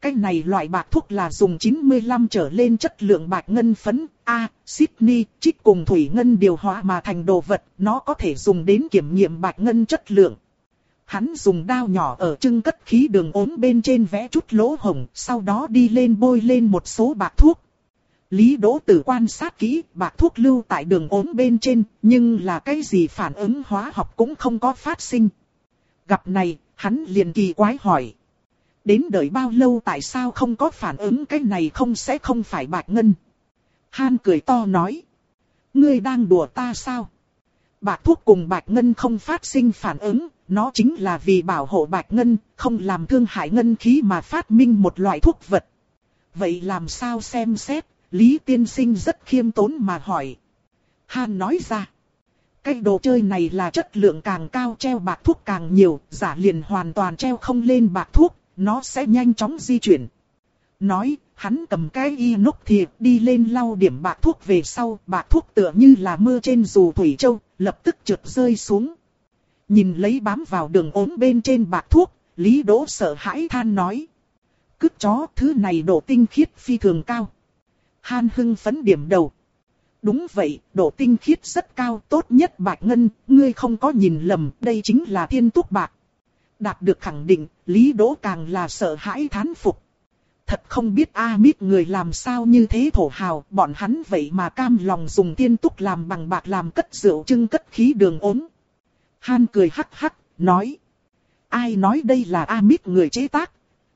Cái này loại bạc thuốc là dùng chín mươi lăm trở lên chất lượng bạch ngân phấn, A, Sydney, trích cùng thủy ngân điều hóa mà thành đồ vật, nó có thể dùng đến kiểm nghiệm bạch ngân chất lượng. Hắn dùng đao nhỏ ở trưng cất khí đường ốm bên trên vẽ chút lỗ hổng, sau đó đi lên bôi lên một số bạc thuốc. Lý Đỗ Tử quan sát kỹ, bạc thuốc lưu tại đường ốm bên trên, nhưng là cái gì phản ứng hóa học cũng không có phát sinh. Gặp này, hắn liền kỳ quái hỏi. Đến đợi bao lâu tại sao không có phản ứng, cái này không sẽ không phải bạch ngân. Han cười to nói. Ngươi đang đùa ta sao? Bạc thuốc cùng bạch ngân không phát sinh phản ứng, nó chính là vì bảo hộ bạch ngân, không làm thương hại ngân khí mà phát minh một loại thuốc vật. Vậy làm sao xem xét? Lý tiên sinh rất khiêm tốn mà hỏi. Han nói ra. Cái đồ chơi này là chất lượng càng cao treo bạc thuốc càng nhiều, giả liền hoàn toàn treo không lên bạc thuốc, nó sẽ nhanh chóng di chuyển. Nói, hắn cầm cái inox thìa đi lên lau điểm bạc thuốc về sau, bạc thuốc tựa như là mưa trên dù thủy châu, lập tức trượt rơi xuống. Nhìn lấy bám vào đường ốm bên trên bạc thuốc, Lý Đỗ sợ hãi than nói. Cứt chó, thứ này độ tinh khiết phi thường cao. Han hưng phấn điểm đầu. Đúng vậy, độ tinh khiết rất cao, tốt nhất bạch ngân, ngươi không có nhìn lầm, đây chính là thiên túc bạc. Đạt được khẳng định, Lý Đỗ càng là sợ hãi thán phục. Thật không biết Amit người làm sao như thế thổ hào, bọn hắn vậy mà cam lòng dùng thiên túc làm bằng bạc làm cất rượu trưng cất khí đường ốm. Han cười hắc hắc, nói. Ai nói đây là Amit người chế tác?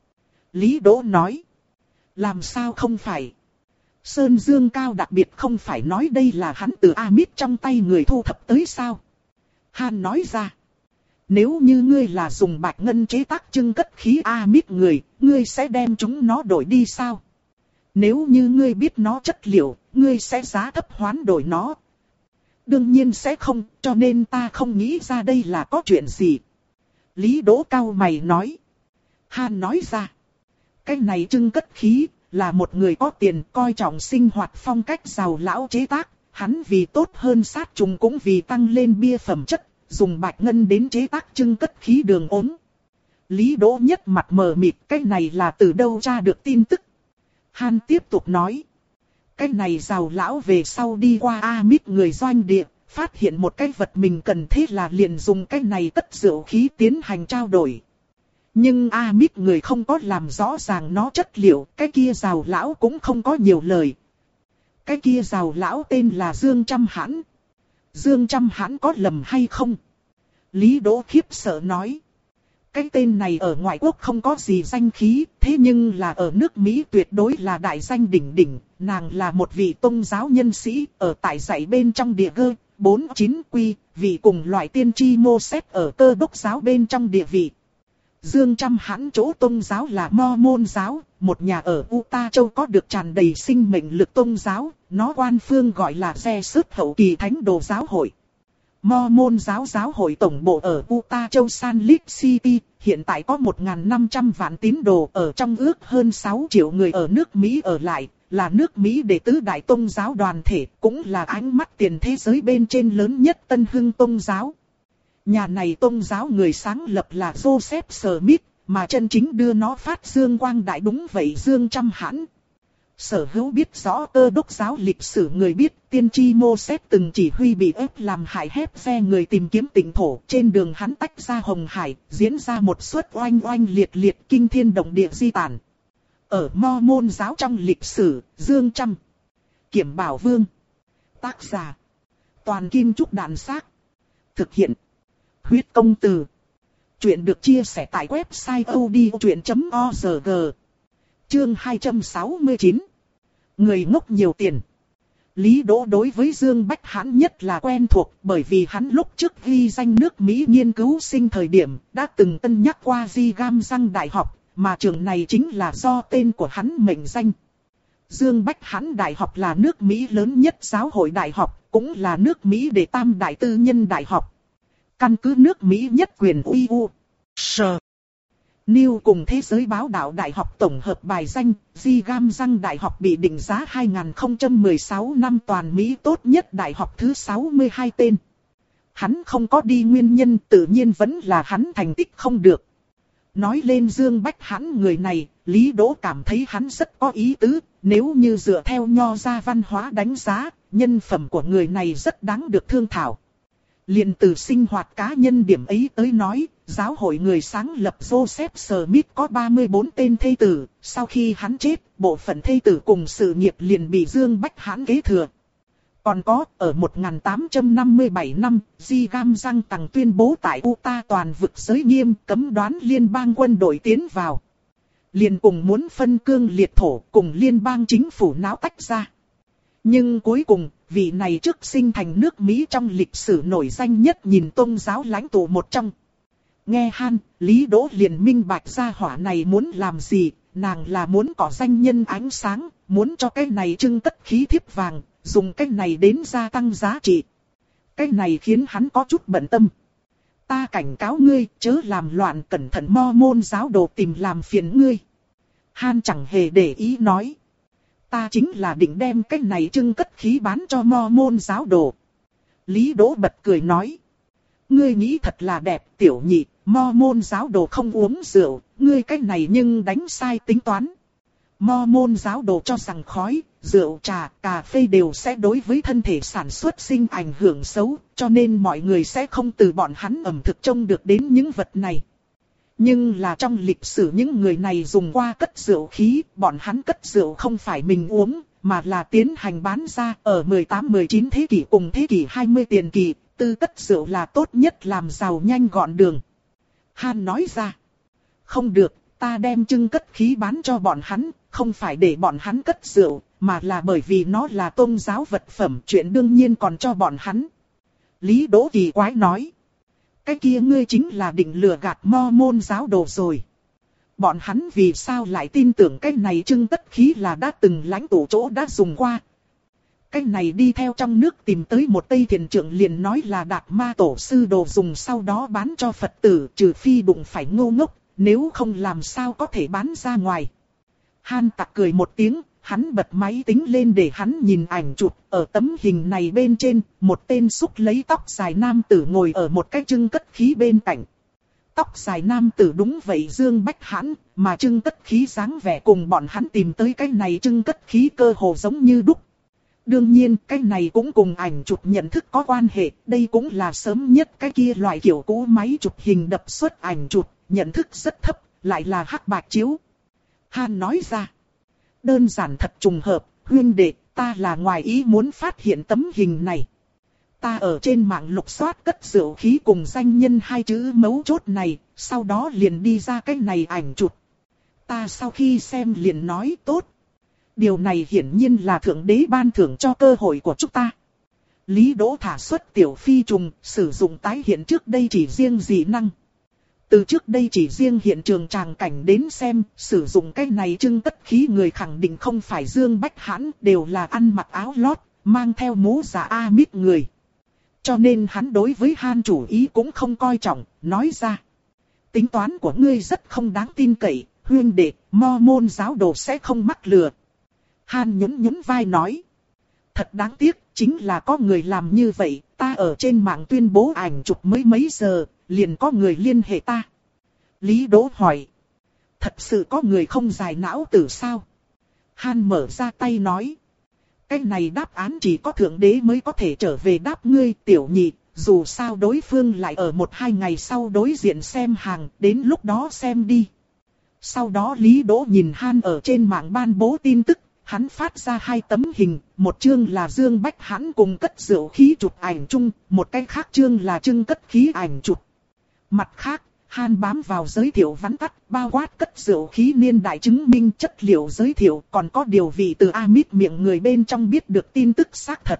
Lý Đỗ nói. Làm sao không phải? Sơn Dương Cao đặc biệt không phải nói đây là hắn từ Amit trong tay người thu thập tới sao? Han nói ra. Nếu như ngươi là dùng bạch ngân chế tác trưng cất khí Amit người, ngươi sẽ đem chúng nó đổi đi sao? Nếu như ngươi biết nó chất liệu, ngươi sẽ giá thấp hoán đổi nó. Đương nhiên sẽ không, cho nên ta không nghĩ ra đây là có chuyện gì. Lý Đỗ cau mày nói. Han nói ra. Cái này trưng cất khí, là một người có tiền coi trọng sinh hoạt phong cách giàu lão chế tác. Hắn vì tốt hơn sát trùng cũng vì tăng lên bia phẩm chất, dùng bạch ngân đến chế tác trưng cất khí đường ốm. Lý Đỗ nhất mặt mờ mịt, cái này là từ đâu tra được tin tức. Han tiếp tục nói. Cái này giàu lão về sau đi qua Amit người doanh địa, phát hiện một cái vật mình cần, thế là liền dùng cái này tất rượu khí tiến hành trao đổi. Nhưng Amit người không có làm rõ ràng nó chất liệu, cái kia giàu lão cũng không có nhiều lời. Cái kia giàu lão tên là Dương Trăm Hãn. Dương Trăm Hãn có lầm hay không? Lý Đỗ khiếp sợ nói. Cái tên này ở ngoại quốc không có gì danh khí, thế nhưng là ở nước Mỹ tuyệt đối là đại danh đỉnh đỉnh. Nàng là một vị tôn giáo nhân sĩ, ở tại dạy bên trong địa gơ, bốn mươi chín quy, vị cùng loại tiên tri mô xét ở cơ đốc giáo bên trong địa vị. Dương Trăm Hãn chỗ tôn giáo là Mormon giáo, một nhà ở Utah Châu có được tràn đầy sinh mệnh lực tôn giáo, nó quan phương gọi là xe sức hậu kỳ thánh đồ giáo hội. Mormon giáo giáo hội tổng bộ ở Utah Châu Salt Lake City, hiện tại có một nghìn năm trăm vạn tín đồ, ở trong ước hơn sáu triệu người ở nước Mỹ ở lại, là nước Mỹ đệ tứ đại tôn giáo đoàn thể, cũng là ánh mắt tiền thế giới bên trên lớn nhất Tân Hưng tôn giáo. Nhà này tôn giáo người sáng lập là Joseph Smith, mà chân chính đưa nó phát dương quang đại đúng vậy Dương Trăm Hãn. Sở hữu biết rõ cơ đốc giáo lịch sử người biết, tiên tri Mô-sét từng chỉ huy bị ép làm hại hép xe người tìm kiếm tịnh thổ, trên đường hắn tách ra Hồng Hải, diễn ra một suất oanh oanh liệt liệt kinh thiên động địa di tản. Ở Mormon giáo trong lịch sử, Dương Trăm Kiểm Bảo Vương. Tác giả Toàn Kim Trúc Đàn Xác. Thực hiện Huyết Công Từ. Chuyện được chia sẻ tại website odchuyện chấm org. Chương hai trăm sáu mươi chín. Người ngốc nhiều tiền. Lý Đỗ đối với Dương Bách Hãn nhất là quen thuộc, bởi vì hắn lúc trước ghi danh nước Mỹ nghiên cứu sinh thời điểm đã từng cân nhắc qua Brigham Đại học, mà trường này chính là do tên của hắn mệnh danh. Dương Bách Hãn Đại học là nước Mỹ lớn nhất giáo hội đại học, cũng là nước Mỹ đệ tam đại tư nhân đại học. Căn cứ nước Mỹ nhất quyền uy u. Sờ. New cùng Thế giới báo đạo đại học tổng hợp bài danh, Brigham Đại học bị định giá hai không một sáu năm toàn Mỹ tốt nhất đại học thứ sáu mươi hai tên. Hắn không có đi nguyên nhân tự nhiên vẫn là hắn thành tích không được. Nói lên Dương Bách Hãn người này, Lý Đỗ cảm thấy hắn rất có ý tứ, nếu như dựa theo nho gia văn hóa đánh giá, nhân phẩm của người này rất đáng được thương thảo. Liền từ sinh hoạt cá nhân điểm ấy tới nói, giáo hội người sáng lập Joseph Smith có ba mươi tư tên thê tử, sau khi hắn chết, bộ phận thê tử cùng sự nghiệp liền bị Dương Bách Hãn kế thừa. Còn có, ở một nghìn tám trăm năm mươi bảy năm, Di Gam Giang Tằng tuyên bố tại Utah toàn vực giới nghiêm cấm đoán liên bang quân đội tiến vào. Liền cùng muốn phân cương liệt thổ cùng liên bang chính phủ náo tách ra. Nhưng cuối cùng, vị này trước sinh thành nước Mỹ trong lịch sử nổi danh nhất nhìn tôn giáo lãnh tụ một trong. Nghe Han, Lý Đỗ liền minh bạch ra hỏa này muốn làm gì, nàng là muốn có danh nhân ánh sáng, muốn cho cái này trưng cất khí thiếp vàng, dùng cái này đến gia tăng giá trị. Cái này khiến hắn có chút bận tâm. Ta cảnh cáo ngươi, chớ làm loạn, cẩn thận Mo-môn giáo đồ tìm làm phiền ngươi. Han chẳng hề để ý nói. Ta chính là định đem cái này trưng cất khí bán cho Mo-môn giáo đồ. Lý Đỗ bật cười nói. Ngươi nghĩ thật là đẹp, tiểu nhị, Mo-môn giáo đồ không uống rượu, ngươi cái này nhưng đánh sai tính toán. Mo-môn giáo đồ cho rằng khói, rượu, trà, cà phê đều sẽ đối với thân thể sản xuất sinh ảnh hưởng xấu, cho nên mọi người sẽ không từ bọn hắn ẩm thực trông được đến những vật này. Nhưng là trong lịch sử những người này dùng qua cất rượu khí, bọn hắn cất rượu không phải mình uống, mà là tiến hành bán ra ở mười tám mười chín thế kỷ cùng thế kỷ hai mươi tiền kỳ, tư cất rượu là tốt nhất làm giàu nhanh gọn đường. Han nói ra, không được, ta đem trưng cất khí bán cho bọn hắn, không phải để bọn hắn cất rượu, mà là bởi vì nó là tôn giáo vật phẩm, chuyện đương nhiên còn cho bọn hắn. Lý Đỗ kỳ quái nói, cái kia ngươi chính là định lừa gạt Mo-môn giáo đồ rồi. Bọn hắn vì sao lại tin tưởng cái này trưng cất khí là đã từng lãnh tụ chỗ đã dùng qua. Cái này đi theo trong nước tìm tới một Tây Thiền trưởng liền nói là Đạt Ma tổ sư đồ dùng sau đó bán cho Phật tử, trừ phi đụng phải ngu ngốc, nếu không làm sao có thể bán ra ngoài. Han Tặc cười một tiếng, hắn bật máy tính lên để hắn nhìn ảnh chụp, ở tấm hình này bên trên, một tên xúc lấy tóc dài nam tử ngồi ở một cái trưng cất khí bên cạnh. Tóc dài nam tử đúng vậy Dương Bách Hãn, mà trưng cất khí dáng vẻ cùng bọn hắn tìm tới cái này trưng cất khí cơ hồ giống như đúc. Đương nhiên cái này cũng cùng ảnh chụp nhận thức có quan hệ, đây cũng là sớm nhất cái kia loại kiểu cũ máy chụp hình đập xuất ảnh chụp, nhận thức rất thấp, lại là hắc bạch chiếu. Han nói ra, đơn giản thật trùng hợp, huynh đệ, ta là ngoài ý muốn phát hiện tấm hình này. Ta ở trên mạng lục soát cất rượu khí cùng danh nhân hai chữ mấu chốt này, sau đó liền đi ra cái này ảnh chụp. Ta sau khi xem liền nói tốt. Điều này hiển nhiên là Thượng Đế ban thưởng cho cơ hội của chúng ta. Lý Đỗ thả xuất tiểu phi trùng, sử dụng tái hiện trước đây chỉ riêng dị năng. Từ trước đây chỉ riêng hiện trường tràng cảnh đến xem, sử dụng cái này trưng cất khí người khẳng định không phải Dương Bách Hãn, đều là ăn mặc áo lót, mang theo mũ giả A-mít người. Cho nên hắn đối với Han chủ ý cũng không coi trọng, nói ra. Tính toán của ngươi rất không đáng tin cậy, huynh đệ, Mo-môn giáo đồ sẽ không mắc lừa. Han nhún nhún vai nói. Thật đáng tiếc, chính là có người làm như vậy, ta ở trên mạng tuyên bố ảnh chụp mới mấy giờ, liền có người liên hệ ta. Lý Đỗ hỏi. Thật sự có người không dài não tử sao? Han mở ra tay nói. Cái này đáp án chỉ có Thượng Đế mới có thể trở về đáp ngươi tiểu nhị, dù sao đối phương lại ở một hai ngày sau đối diện xem hàng, đến lúc đó xem đi. Sau đó Lý Đỗ nhìn Han ở trên mạng ban bố tin tức, hắn phát ra hai tấm hình, một chương là Dương Bách Hãn cùng cất rượu khí chụp ảnh chung, một cái khác chương là trưng cất khí ảnh chụp. Mặt khác, Han bám vào giới thiệu vắn tắt, bao quát cất rượu khí niên đại chứng minh chất liệu giới thiệu, còn có điều vị từ A-mít miệng người bên trong biết được tin tức xác thật.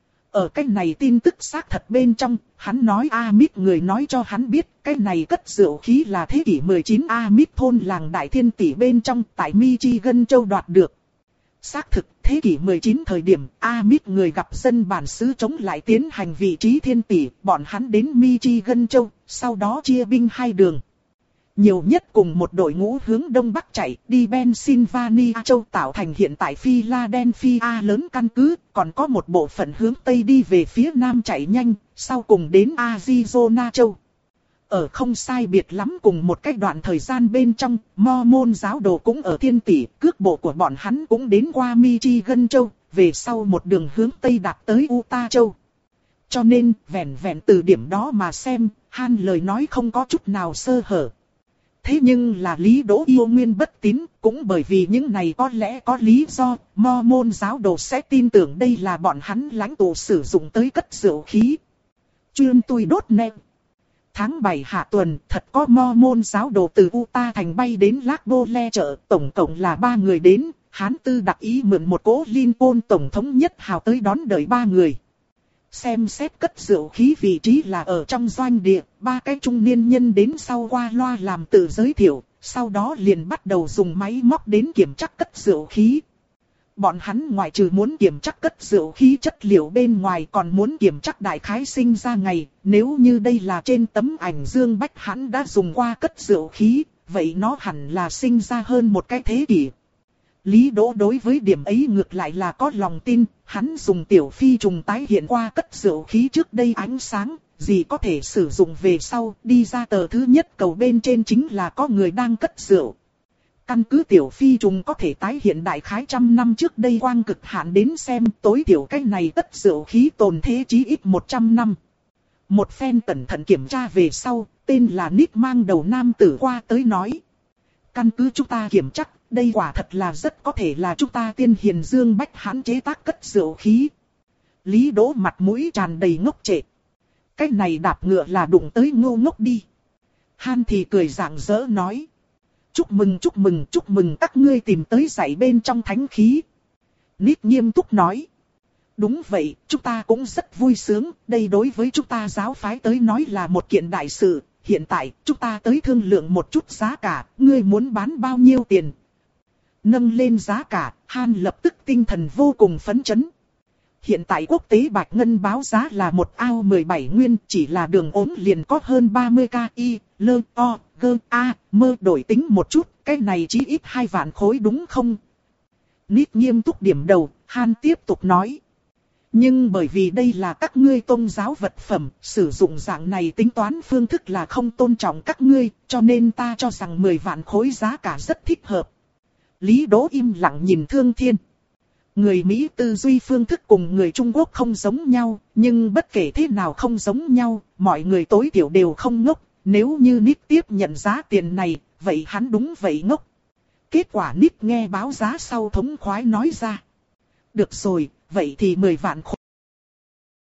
Ở cái này tin tức xác thật bên trong, hắn nói A-mít người nói cho hắn biết, cái này cất rượu khí là thế kỷ mười chín A-mít thôn làng Đại Thiên Tỷ bên trong, tại Michigan châu đoạt được. Xác thực, thế kỷ mười chín thời điểm, A-mít người gặp dân bản xứ chống lại tiến hành vị trí thiên tỷ, bọn hắn đến Michigan châu, sau đó chia binh hai đường. Nhiều nhất cùng một đội ngũ hướng đông bắc chạy, đi Pennsylvania châu tạo thành hiện tại Philadelphia lớn căn cứ, còn có một bộ phận hướng tây đi về phía nam chạy nhanh, sau cùng đến Arizona châu. Ở không sai biệt lắm cùng một cái đoạn thời gian bên trong, Mormon giáo đồ cũng ở thiên tỷ, cước bộ của bọn hắn cũng đến qua Michigan châu, về sau một đường hướng Tây đạt tới Utah châu. Cho nên, vẹn vẹn từ điểm đó mà xem, Han lời nói không có chút nào sơ hở. Thế nhưng là Lý Đỗ yêu nguyên bất tín, cũng bởi vì những này có lẽ có lý do, Mormon giáo đồ sẽ tin tưởng đây là bọn hắn lãnh tụ sử dụng tới cất rượu khí. Chuyên tui đốt nè. Tháng bảy hạ tuần, thật có Mormon giáo đồ từ Utah thành bay đến Lago Le chợ, tổng cộng là ba người đến, Hán Tư đặc ý mượn một cỗ Lincoln tổng thống nhất hào tới đón đợi ba người. Xem xét cất rượu khí vị trí là ở trong doanh địa, ba cái trung niên nhân đến sau qua loa làm tự giới thiệu, sau đó liền bắt đầu dùng máy móc đến kiểm tra cất rượu khí. Bọn hắn ngoại trừ muốn kiểm tra cất rượu khí chất liệu bên ngoài còn muốn kiểm tra đại khái sinh ra ngày, nếu như đây là trên tấm ảnh Dương Bách hắn đã dùng qua cất rượu khí, vậy nó hẳn là sinh ra hơn một cái thế kỷ. Lý Đỗ đối với điểm ấy ngược lại là có lòng tin, hắn dùng tiểu phi trùng tái hiện qua cất rượu khí trước đây ánh sáng, gì có thể sử dụng về sau, đi ra tờ thứ nhất cầu bên trên chính là có người đang cất rượu. Căn cứ tiểu phi trùng có thể tái hiện đại khái trăm năm trước đây quang cực hạn đến xem, tối thiểu cái này cất rượu khí tồn thế chí ít một trăm năm. Một phen cẩn thận kiểm tra về sau, tên là Nick mang đầu nam tử qua tới nói. Căn cứ chúng ta kiểm chắc, đây quả thật là rất có thể là chúng ta tiên hiền Dương Bách Hãn chế tác cất rượu khí. Lý Đỗ mặt mũi tràn đầy ngốc trệ. Cái này đạp ngựa là đụng tới ngô ngốc đi. Han thì cười rạng rỡ nói. Chúc mừng chúc mừng chúc mừng các ngươi tìm tới dãy bên trong thánh khí. Nick nghiêm túc nói. Đúng vậy, chúng ta cũng rất vui sướng, đây đối với chúng ta giáo phái tới nói là một kiện đại sự. Hiện tại, chúng ta tới thương lượng một chút giá cả, ngươi muốn bán bao nhiêu tiền? Nâng lên giá cả, Han lập tức tinh thần vô cùng phấn chấn. Hiện tại quốc tế bạch ngân báo giá là một ao mười bảy nguyên, chỉ là đường ốm liền có hơn ba mươi k y, lơ, o, gơ, a, mơ đổi tính một chút, cái này chỉ ít hai vạn khối đúng không? Nick nghiêm túc điểm đầu, Han tiếp tục nói. Nhưng bởi vì đây là các ngươi tôn giáo vật phẩm, sử dụng dạng này tính toán phương thức là không tôn trọng các ngươi, cho nên ta cho rằng mười vạn khối giá cả rất thích hợp. Lý Đỗ im lặng nhìn Thương Thiên. Người Mỹ tư duy phương thức cùng người Trung Quốc không giống nhau, nhưng bất kể thế nào không giống nhau, mọi người tối thiểu đều không ngốc. Nếu như Nick tiếp nhận giá tiền này, vậy hắn đúng vậy ngốc. Kết quả Nick nghe báo giá sau thống khoái nói ra. Được rồi, vậy thì mười vạn khối.